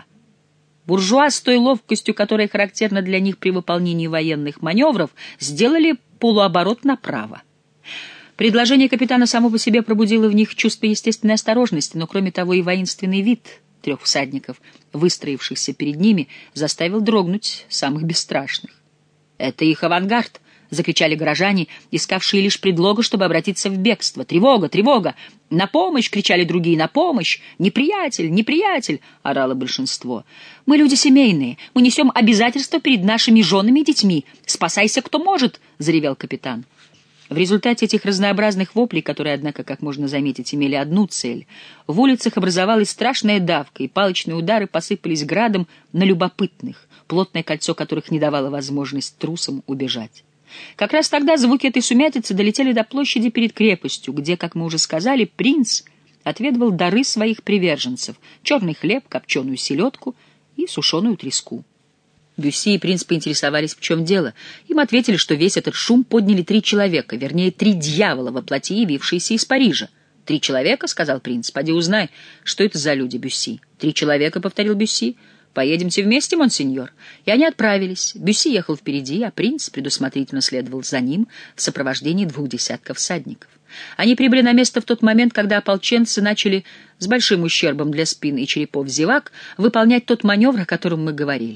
Буржуа с той ловкостью, которая характерна для них при выполнении военных маневров, сделали полуоборот направо. Предложение капитана само по себе пробудило в них чувство естественной осторожности, но, кроме того, и воинственный вид трех всадников, выстроившихся перед ними, заставил дрогнуть самых бесстрашных. «Это их авангард!» — закричали горожане, искавшие лишь предлога, чтобы обратиться в бегство. «Тревога! Тревога! На помощь!» — кричали другие. «На помощь! Неприятель! Неприятель!» — орало большинство. «Мы люди семейные. Мы несем обязательства перед нашими женами и детьми. Спасайся, кто может!» — заревел капитан. В результате этих разнообразных воплей, которые, однако, как можно заметить, имели одну цель, в улицах образовалась страшная давка, и палочные удары посыпались градом на любопытных, плотное кольцо которых не давало возможность трусам убежать. Как раз тогда звуки этой сумятицы долетели до площади перед крепостью, где, как мы уже сказали, принц отведывал дары своих приверженцев — черный хлеб, копченую селедку и сушеную треску. Бюсси и принц поинтересовались, в чем дело. Им ответили, что весь этот шум подняли три человека, вернее, три дьявола во плоти, явившиеся из Парижа. «Три человека?» — сказал принц. «Поди узнай, что это за люди, Бюсси». «Три человека», — повторил Бюсси. «Поедемте вместе, монсеньор». И они отправились. Бюсси ехал впереди, а принц предусмотрительно следовал за ним в сопровождении двух десятков всадников. Они прибыли на место в тот момент, когда ополченцы начали с большим ущербом для спин и черепов зевак выполнять тот маневр, о котором мы говорили.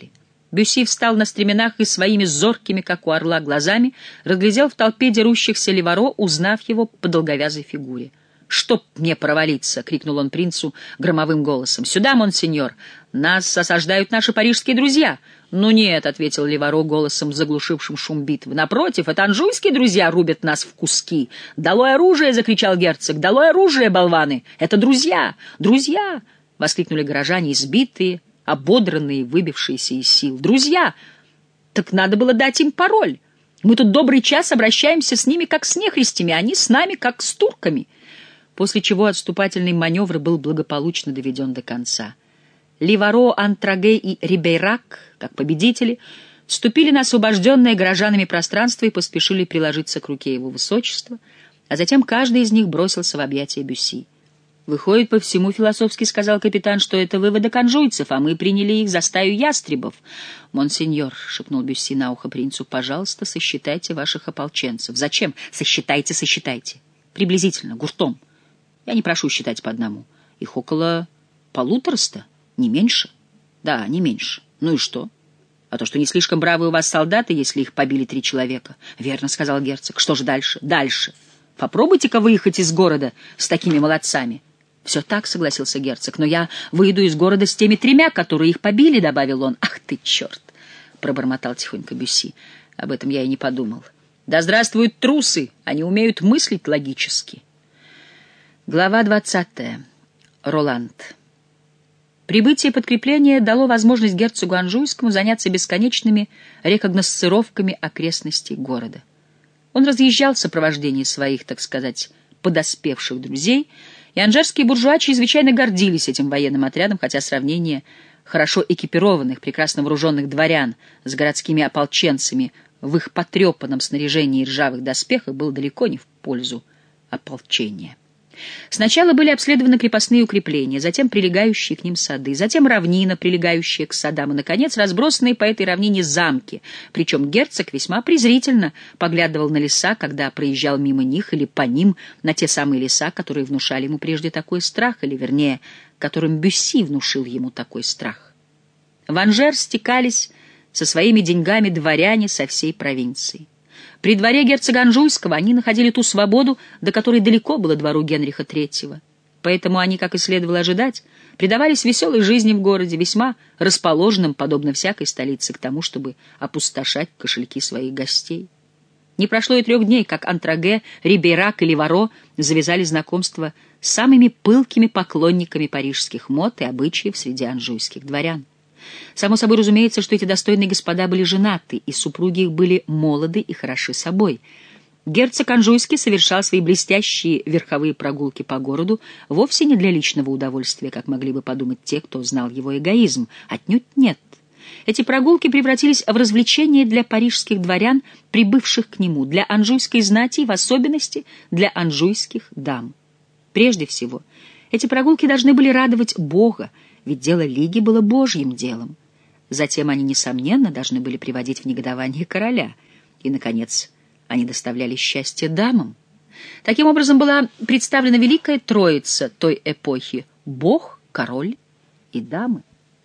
Бюсси встал на стременах и своими зоркими, как у орла, глазами разглядел в толпе дерущихся Леваро, узнав его по долговязой фигуре. «Чтоб мне провалиться!» — крикнул он принцу громовым голосом. «Сюда, монсеньор! Нас осаждают наши парижские друзья!» «Ну нет», — ответил Леваро голосом, заглушившим шум битвы. «Напротив, это анжуйские друзья рубят нас в куски!» «Долой оружие!» — закричал герцог. «Долой оружие, болваны! Это друзья! Друзья!» — воскликнули горожане, избитые, ободранные, выбившиеся из сил. «Друзья! Так надо было дать им пароль! Мы тут добрый час обращаемся с ними, как с нехристями, а они с нами, как с турками!» После чего отступательный маневр был благополучно доведен до конца. Леваро, Антраге и Рибейрак, как победители, вступили на освобожденное горожанами пространство и поспешили приложиться к руке его высочества, а затем каждый из них бросился в объятия Бюсси. «Выходит, по всему, — философски сказал капитан, — что это выводок анжуйцев, а мы приняли их за стаю ястребов». «Монсеньор, — шепнул Бюсси на ухо принцу, — пожалуйста, сосчитайте ваших ополченцев». «Зачем? Сосчитайте, сосчитайте. Приблизительно, гуртом. Я не прошу считать по одному. Их около полутораста, не меньше. Да, не меньше. Ну и что? А то, что не слишком бравые у вас солдаты, если их побили три человека». «Верно, — сказал герцог. Что же дальше? Дальше. Попробуйте-ка выехать из города с такими молодцами». «Все так, — согласился герцог, — но я выйду из города с теми тремя, которые их побили», — добавил он. «Ах ты, черт!» — пробормотал тихонько Бюсси. «Об этом я и не подумал. Да здравствуют трусы! Они умеют мыслить логически». Глава двадцатая. Роланд. Прибытие подкрепления дало возможность герцогу Анжуйскому заняться бесконечными рекогносцировками окрестностей города. Он разъезжал в сопровождении своих, так сказать, подоспевших друзей, и анжерские буржуа чрезвычайно гордились этим военным отрядом, хотя сравнение хорошо экипированных, прекрасно вооруженных дворян с городскими ополченцами в их потрепанном снаряжении и ржавых доспехах было далеко не в пользу ополчения. Сначала были обследованы крепостные укрепления, затем прилегающие к ним сады, затем равнина, прилегающая к садам, и, наконец, разбросанные по этой равнине замки, причем герцог весьма презрительно поглядывал на леса, когда проезжал мимо них, или по ним на те самые леса, которые внушали ему прежде такой страх, или, вернее, которым Бюсси внушил ему такой страх. В Анжер стекались со своими деньгами дворяне со всей провинции. При дворе герцога Анжуйского они находили ту свободу, до которой далеко было двору Генриха Третьего. Поэтому они, как и следовало ожидать, предавались веселой жизни в городе, весьма расположенным, подобно всякой столице, к тому, чтобы опустошать кошельки своих гостей. Не прошло и трех дней, как Антраге, Рибейрак и Леваро завязали знакомство с самыми пылкими поклонниками парижских мод и обычаев среди анжуйских дворян. Само собой разумеется, что эти достойные господа были женаты, и супруги их были молоды и хороши собой. Герцог Анжуйский совершал свои блестящие верховые прогулки по городу вовсе не для личного удовольствия, как могли бы подумать те, кто знал его эгоизм. Отнюдь нет. Эти прогулки превратились в развлечение для парижских дворян, прибывших к нему, для анжуйской знати и в особенности для анжуйских дам. Прежде всего, эти прогулки должны были радовать Бога, ведь дело Лиги было Божьим делом. Затем они, несомненно, должны были приводить в негодование короля. И, наконец, они доставляли счастье дамам. Таким образом была представлена великая троица той эпохи — Бог, король и дамы.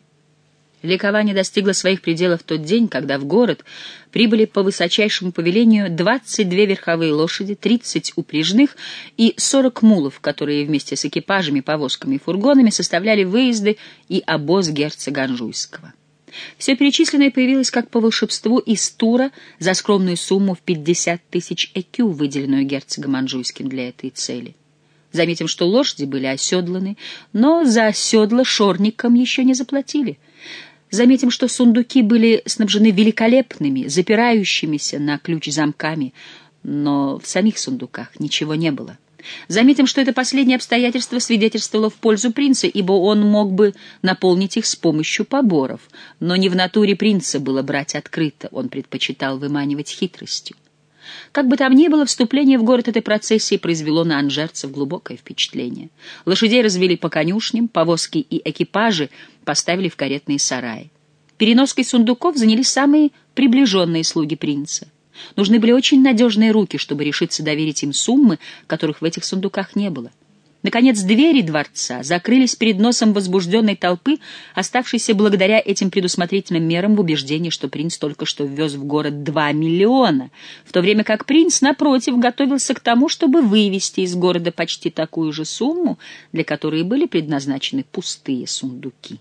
Ликование достигло своих пределов в тот день, когда в город прибыли по высочайшему повелению двадцать две верховые лошади, тридцать упряжных и сорок мулов, которые вместе с экипажами, повозками и фургонами составляли выезды и обоз герцога Анжуйского. Все перечисленное появилось как по волшебству из Тура за скромную сумму в пятьдесят тысяч экю, выделенную герцогом Анжуйским для этой цели. Заметим, что лошади были оседланы, но за седла шорникам еще не заплатили. Заметим, что сундуки были снабжены великолепными, запирающимися на ключ замками, но в самих сундуках ничего не было. Заметим, что это последнее обстоятельство свидетельствовало в пользу принца, ибо он мог бы наполнить их с помощью поборов, но не в натуре принца было брать открыто, он предпочитал выманивать хитростью. Как бы там ни было, вступление в город этой процессии произвело на анжерцев глубокое впечатление. Лошадей развели по конюшням, повозки и экипажи поставили в каретные сараи. Переноской сундуков занялись самые приближенные слуги принца. Нужны были очень надежные руки, чтобы решиться доверить им суммы, которых в этих сундуках не было. Наконец, двери дворца закрылись перед носом возбужденной толпы, оставшейся благодаря этим предусмотрительным мерам в убеждении, что принц только что ввез в город два миллиона, в то время как принц, напротив, готовился к тому, чтобы вывести из города почти такую же сумму, для которой были предназначены пустые сундуки.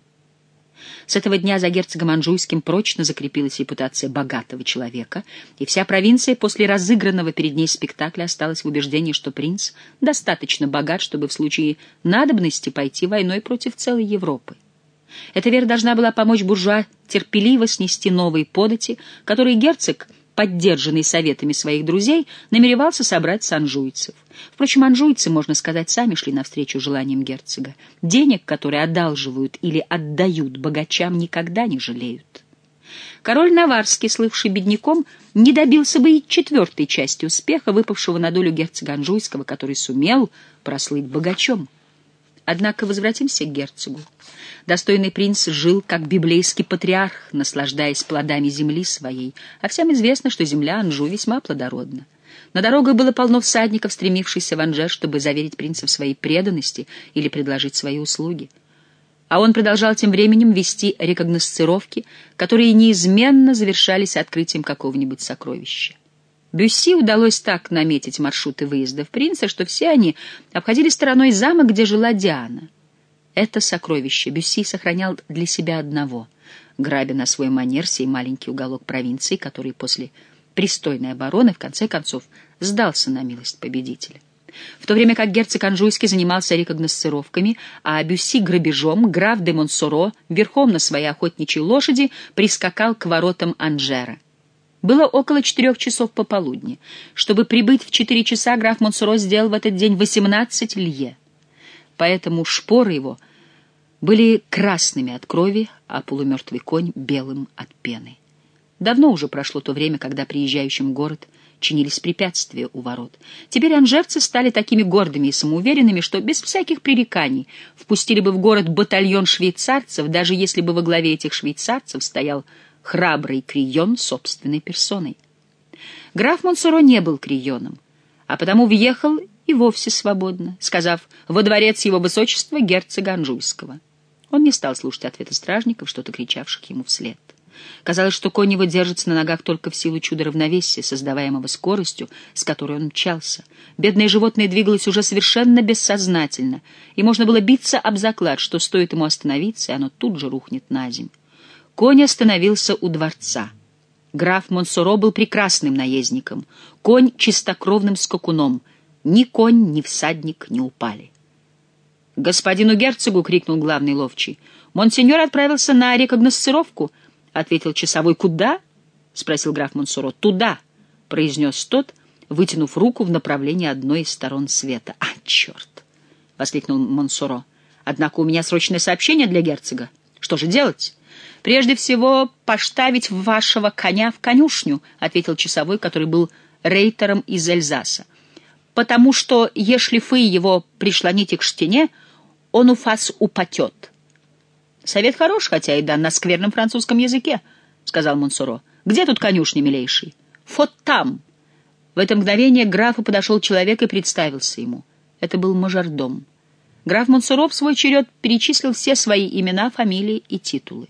С этого дня за герцогом Анжуйским прочно закрепилась репутация богатого человека, и вся провинция после разыгранного перед ней спектакля осталась в убеждении, что принц достаточно богат, чтобы в случае надобности пойти войной против целой Европы. Эта вера должна была помочь буржуа терпеливо снести новые подати, которые герцог, поддержанный советами своих друзей, намеревался собрать с анжуйцев. Впрочем, анжуйцы, можно сказать, сами шли навстречу желаниям герцога. Денег, которые одалживают или отдают богачам, никогда не жалеют. Король Наварский, слывший бедняком, не добился бы и четвертой части успеха, выпавшего на долю герцога Анжуйского, который сумел прослыть богачом. Однако возвратимся к герцогу. Достойный принц жил как библейский патриарх, наслаждаясь плодами земли своей, а всем известно, что земля Анжу весьма плодородна. На дорогах было полно всадников, стремившихся в Анжер, чтобы заверить принца в своей преданности или предложить свои услуги. А он продолжал тем временем вести рекогносцировки, которые неизменно завершались открытием какого-нибудь сокровища. Бюсси удалось так наметить маршруты выездов принца, что все они обходили стороной замок, где жила Диана. Это сокровище Бюсси сохранял для себя одного, грабя на свой манер сей маленький уголок провинции, который после пристойной обороны в конце концов сдался на милость победителя. В то время как герцог Анжуйский занимался рекогносцировками, а Бюсси грабежом, граф де Монсоро верхом на своей охотничьей лошади прискакал к воротам Анжера. Было около четырех часов пополудни. Чтобы прибыть в четыре часа, граф Монсоро сделал в этот день восемнадцать лье. Поэтому шпоры его были красными от крови, а полумертвый конь — белым от пены. Давно уже прошло то время, когда приезжающим в город чинились препятствия у ворот. Теперь анжерцы стали такими гордыми и самоуверенными, что без всяких пререканий впустили бы в город батальон швейцарцев, даже если бы во главе этих швейцарцев стоял храбрый Крийон собственной персоной. Граф Монсоро не был Крийоном, а потому въехал и вовсе свободно, сказав «во дворец его высочества герцога Анжуйского». Он не стал слушать ответа стражников, что-то кричавших ему вслед. Казалось, что конь его держится на ногах только в силу чуда равновесия, создаваемого скоростью, с которой он мчался. Бедное животное двигалось уже совершенно бессознательно, и можно было биться об заклад, что стоит ему остановиться, и оно тут же рухнет на земь. Конь остановился у дворца. Граф Монсоро был прекрасным наездником, конь — чистокровным скакуном. Ни конь, ни всадник не упали. «Господину герцогу!» — крикнул главный ловчий. «Монсеньор отправился на рекогносцировку», — ответил часовой. «Куда?» — спросил граф Монсоро. «Туда», — произнес тот, вытянув руку в направлении одной из сторон света. «А, черт!» — воскликнул Монсоро. «Однако у меня срочное сообщение для герцога. Что же делать?» «Прежде всего, поставить вашего коня в конюшню», — ответил часовой, который был рейтером из Эльзаса. «Потому что, если вы его прислоните к стене, он у вас упадет». «Совет хорош, хотя и дан на скверном французском языке», — сказал Монсоро. «Где тут конюшня, милейший?» «Вот там». В это мгновение к графу подошел человек и представился ему. Это был мажордом. Граф Монсоро в свой черед перечислил все свои имена, фамилии и титулы.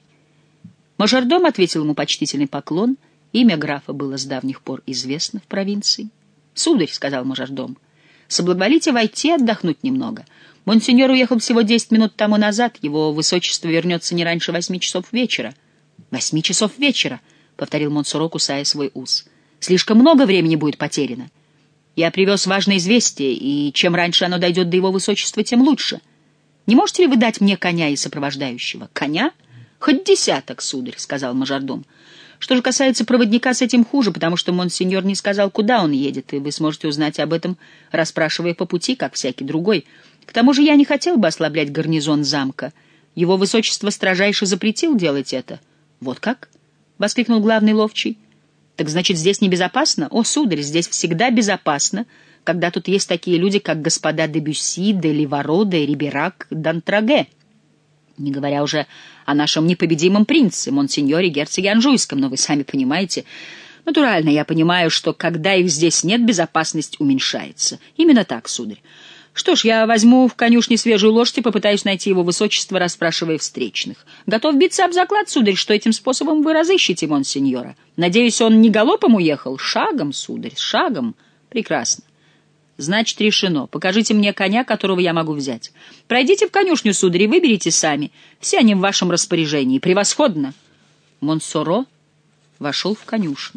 Мажордом ответил ему почтительный поклон. Имя графа было с давних пор известно в провинции. «Сударь», — сказал мажордом, — «соблаговолите войти отдохнуть немного. Монсеньор уехал всего десять минут тому назад. Его высочество вернется не раньше восьми часов вечера». «Восьми часов вечера», — повторил Монсоро, кусая свой ус. «Слишком много времени будет потеряно. Я привез важное известие, и чем раньше оно дойдет до его высочества, тем лучше. Не можете ли вы дать мне коня и сопровождающего?» «Коня? Хоть десяток, сударь», — сказал мажордом. «Что же касается проводника, с этим хуже, потому что монсеньор не сказал, куда он едет, и вы сможете узнать об этом, расспрашивая по пути, как всякий другой. К тому же я не хотел бы ослаблять гарнизон замка. Его высочество строжайше запретил делать это». «Вот как?» — воскликнул главный ловчий. «Так значит, здесь небезопасно?» «О, сударь, здесь всегда безопасно, когда тут есть такие люди, как господа де Бюсси, де Ливаро, де Риберак, д'Антраге. Не говоря уже о нашем непобедимом принце, монсеньоре герцоге Анжуйском, но вы сами понимаете. Натурально, я понимаю, что когда их здесь нет, безопасность уменьшается. Именно так, сударь. Что ж, я возьму в конюшне свежую лошадь и попытаюсь найти его высочество, расспрашивая встречных. Готов биться об заклад, сударь, что этим способом вы разыщете монсеньора. Надеюсь, он не галопом уехал? Шагом, сударь, шагом. Прекрасно. Значит, решено. Покажите мне коня, которого я могу взять. Пройдите в конюшню, сударь, и выберите сами. Все они в вашем распоряжении. Превосходно. Монсоро вошел в конюшню.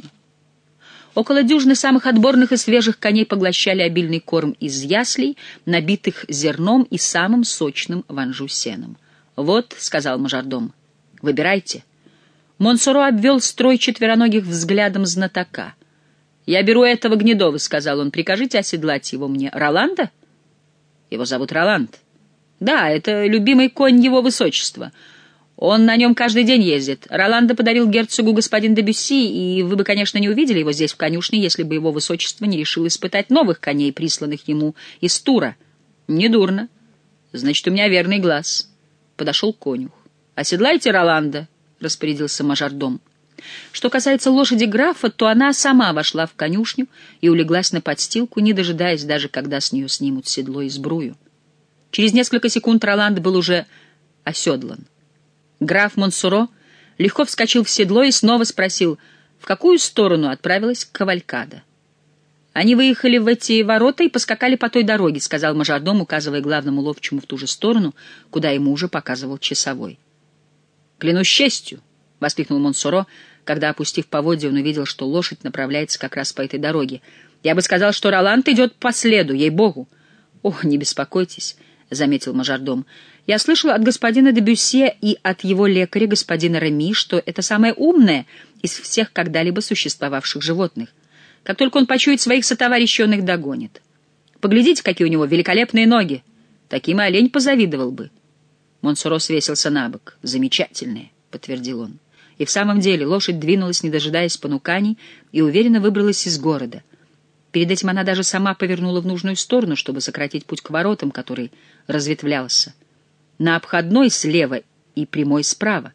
Около дюжины самых отборных и свежих коней поглощали обильный корм из яслей, набитых зерном и самым сочным в Анжу сеном. «Вот», — сказал мажордом, — «выбирайте». Монсоро обвел строй четвероногих взглядом знатока. «Я беру этого Гнедова», — сказал он, — «прикажите оседлать его мне». «Роланда?» «Его зовут Роланд». «Да, это любимый конь его высочества. Он на нем каждый день ездит. Роланда подарил герцогу господин де Бюсси, и вы бы, конечно, не увидели его здесь в конюшне, если бы его высочество не решил испытать новых коней, присланных ему из Тура. Недурно. Значит, у меня верный глаз». Подошел конюх. «Оседлайте Роланда», — распорядился мажордом. Что касается лошади графа, то она сама вошла в конюшню и улеглась на подстилку, не дожидаясь даже, когда с нее снимут седло и сбрую. Через несколько секунд Роланд был уже оседлан. Граф Монсоро легко вскочил в седло и снова спросил, в какую сторону отправилась кавалькада. «Они выехали в эти ворота и поскакали по той дороге», — сказал мажордом, указывая главному ловчему в ту же сторону, куда ему уже показывал часовой. «Клянусь честью!» — воскликнул Монсоро, когда, опустив поводья, он увидел, что лошадь направляется как раз по этой дороге. «Я бы сказал, что Роланд идет по следу, ей-богу!» «О, не беспокойтесь», — заметил мажордом. «Я слышал от господина де Бюссе и от его лекаря, господина Реми, что это самое умное из всех когда-либо существовавших животных. Как только он почует своих сотоварищей, он их догонит. Поглядите, какие у него великолепные ноги! Таким и олень позавидовал бы». Монсоро свесился на бок. «Замечательные», — подтвердил он. И в самом деле лошадь двинулась, не дожидаясь понуканий, и уверенно выбралась из города. Перед этим она даже сама повернула в нужную сторону, чтобы сократить путь к воротам, который разветвлялся. На обходной слева и прямой справа.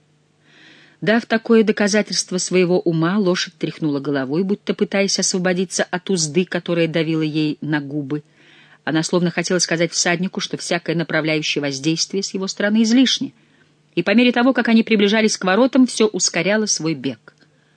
Дав такое доказательство своего ума, лошадь тряхнула головой, будто пытаясь освободиться от узды, которая давила ей на губы. Она словно хотела сказать всаднику, что всякое направляющее воздействие с его стороны излишне. И по мере того, как они приближались к воротам, все ускоряло свой бег.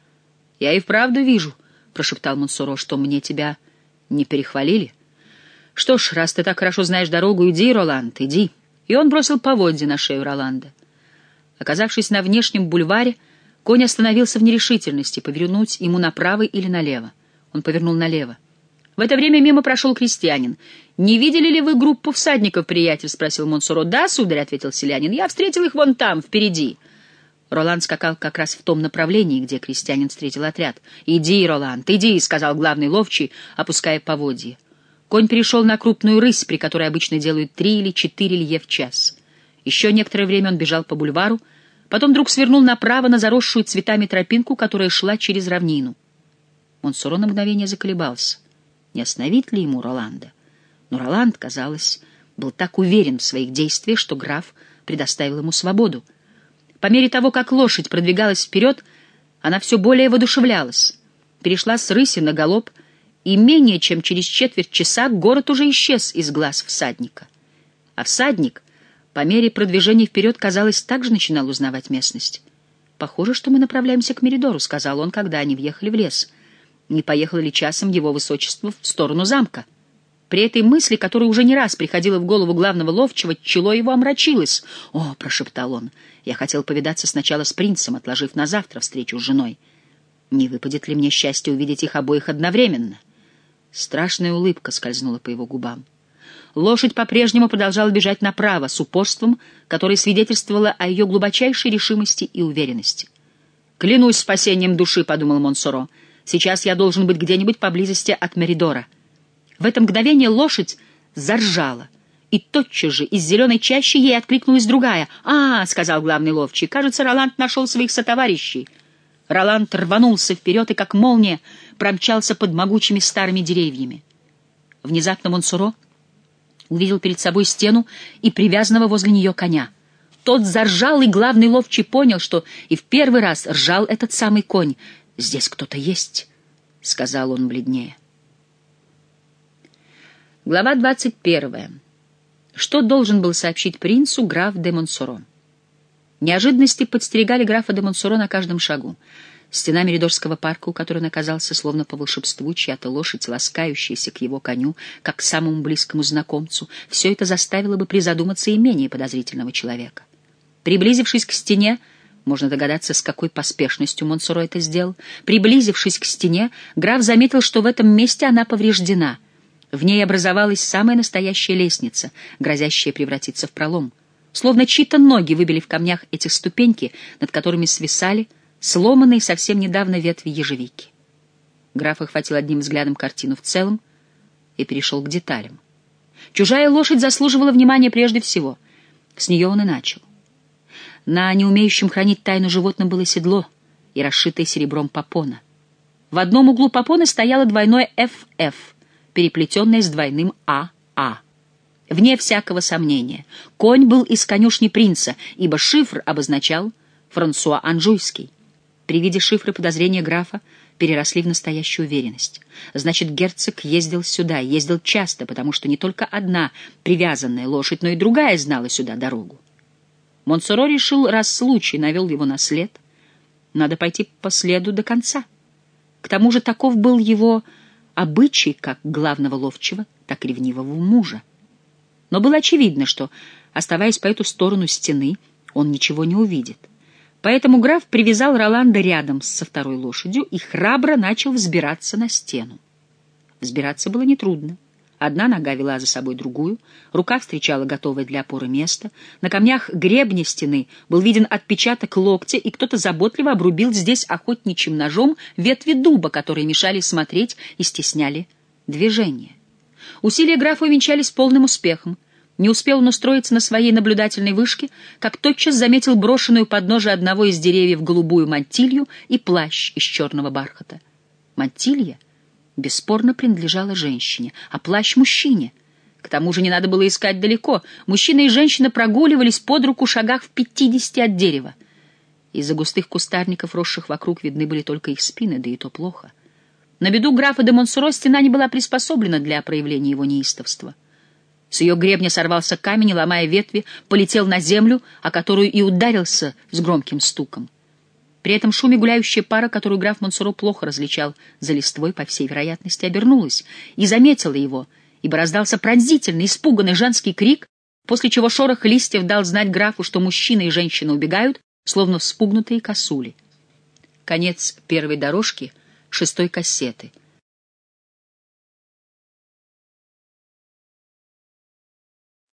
«Я и вправду вижу», — прошептал Монсоро, — «что мне тебя не перехвалили. Что ж, раз ты так хорошо знаешь дорогу, иди, Роланд, иди». И он бросил поводья на шею Роланда. Оказавшись на внешнем бульваре, конь остановился в нерешительности, повернуть ему направо или налево. Он повернул налево. В это время мимо прошел крестьянин. «Не видели ли вы группу всадников, приятель?» — спросил Монсоро. «Да, сударь», — ответил селянин, — «я встретил их вон там, впереди». Роланд скакал как раз в том направлении, где крестьянин встретил отряд. «Иди, Роланд, иди», — сказал главный ловчий, опуская поводья. Конь перешел на крупную рысь, при которой обычно делают три или четыре лье в час. Еще некоторое время он бежал по бульвару, потом вдруг свернул направо на заросшую цветами тропинку, которая шла через равнину. Монсоро на мгновение заколебался. Не остановить ли ему Роланда? Но Роланд, казалось, был так уверен в своих действиях, что граф предоставил ему свободу. По мере того, как лошадь продвигалась вперед, она все более воодушевлялась. Перешла с рыси на галоп, и менее чем через четверть часа город уже исчез из глаз всадника. А всадник, по мере продвижения вперед, казалось, также начинал узнавать местность. «Похоже, что мы направляемся к Меридору», — сказал он, когда они въехали в лес. «Не поехало ли часом его высочество в сторону замка?» При этой мысли, которая уже не раз приходила в голову главного ловчего, чело его омрачилось. «О», — прошептал он, — «я хотел повидаться сначала с принцем, отложив на завтра встречу с женой. Не выпадет ли мне счастье увидеть их обоих одновременно?» Страшная улыбка скользнула по его губам. Лошадь по-прежнему продолжала бежать направо, с упорством, которое свидетельствовало о ее глубочайшей решимости и уверенности. «Клянусь спасением души», — подумал Монсоро, — «сейчас я должен быть где-нибудь поблизости от Меридора». В это мгновение лошадь заржала, и тотчас же из зеленой чащи ей откликнулась другая. «А, — сказал главный ловчий, — кажется, Роланд нашел своих сотоварищей». Роланд рванулся вперед и, как молния, промчался под могучими старыми деревьями. Внезапно Монсоро увидел перед собой стену и привязанного возле нее коня. Тот заржал, и главный ловчий понял, что и в первый раз ржал этот самый конь. «Здесь кто-то есть», — сказал он бледнее. Глава двадцать первая. Что должен был сообщить принцу граф де Монсоро? Неожиданности подстерегали графа де Монсоро на каждом шагу. Стена Меридорского парка, у которой он оказался словно по волшебству, чья-то лошадь, ласкающаяся к его коню, как к самому близкому знакомцу, все это заставило бы призадуматься и менее подозрительного человека. Приблизившись к стене, можно догадаться, с какой поспешностью Монсоро это сделал, приблизившись к стене, граф заметил, что в этом месте она повреждена. В ней образовалась самая настоящая лестница, грозящая превратиться в пролом. Словно чьи-то ноги выбили в камнях эти ступеньки, над которыми свисали сломанные совсем недавно ветви ежевики. Граф охватил одним взглядом картину в целом и перешел к деталям. Чужая лошадь заслуживала внимания прежде всего. С нее он и начал. На неумеющем хранить тайну животном было седло и расшитое серебром попона. В одном углу попона стояло двойное «эф эф», переплетенное с двойным «а а». Вне всякого сомнения, конь был из конюшни принца, ибо шифр обозначал «Франсуа Анжуйский». При виде шифра подозрения графа переросли в настоящую уверенность. Значит, герцог ездил сюда, ездил часто, потому что не только одна привязанная лошадь, но и другая знала сюда дорогу. Монсоро решил, раз случай навел его на след, надо пойти по следу до конца. К тому же таков был его обычай как главного ловчего, так и ревнивого мужа. Но было очевидно, что, оставаясь по эту сторону стены, он ничего не увидит. Поэтому граф привязал Роланда рядом со второй лошадью и храбро начал взбираться на стену. Взбираться было нетрудно. Одна нога вела за собой другую, рука встречала готовое для опоры место. На камнях гребня стены был виден отпечаток локтя, и кто-то заботливо обрубил здесь охотничьим ножом ветви дуба, которые мешали смотреть и стесняли движение. Усилия графа увенчались полным успехом. Не успел он устроиться на своей наблюдательной вышке, как тотчас заметил брошенную под подножие одного из деревьев голубую мантилью и плащ из черного бархата. Мантилья бесспорно принадлежала женщине, а плащ — мужчине. К тому же не надо было искать далеко. Мужчина и женщина прогуливались под руку шагах в пятидесяти от дерева. Из-за густых кустарников, росших вокруг, видны были только их спины, да и то плохо. На беду графа де Монсоро стена не была приспособлена для проявления его неистовства. С ее гребня сорвался камень и, ломая ветви, полетел на землю, о которую и ударился с громким стуком. При этом шуме гуляющая пара, которую граф Монсоро плохо различал за листвой, по всей вероятности, обернулась и заметила его, ибо раздался пронзительный, испуганный женский крик, после чего шорох листьев дал знать графу, что мужчина и женщина убегают, словно вспугнутые косули. Конец первой дорожки шестой кассеты.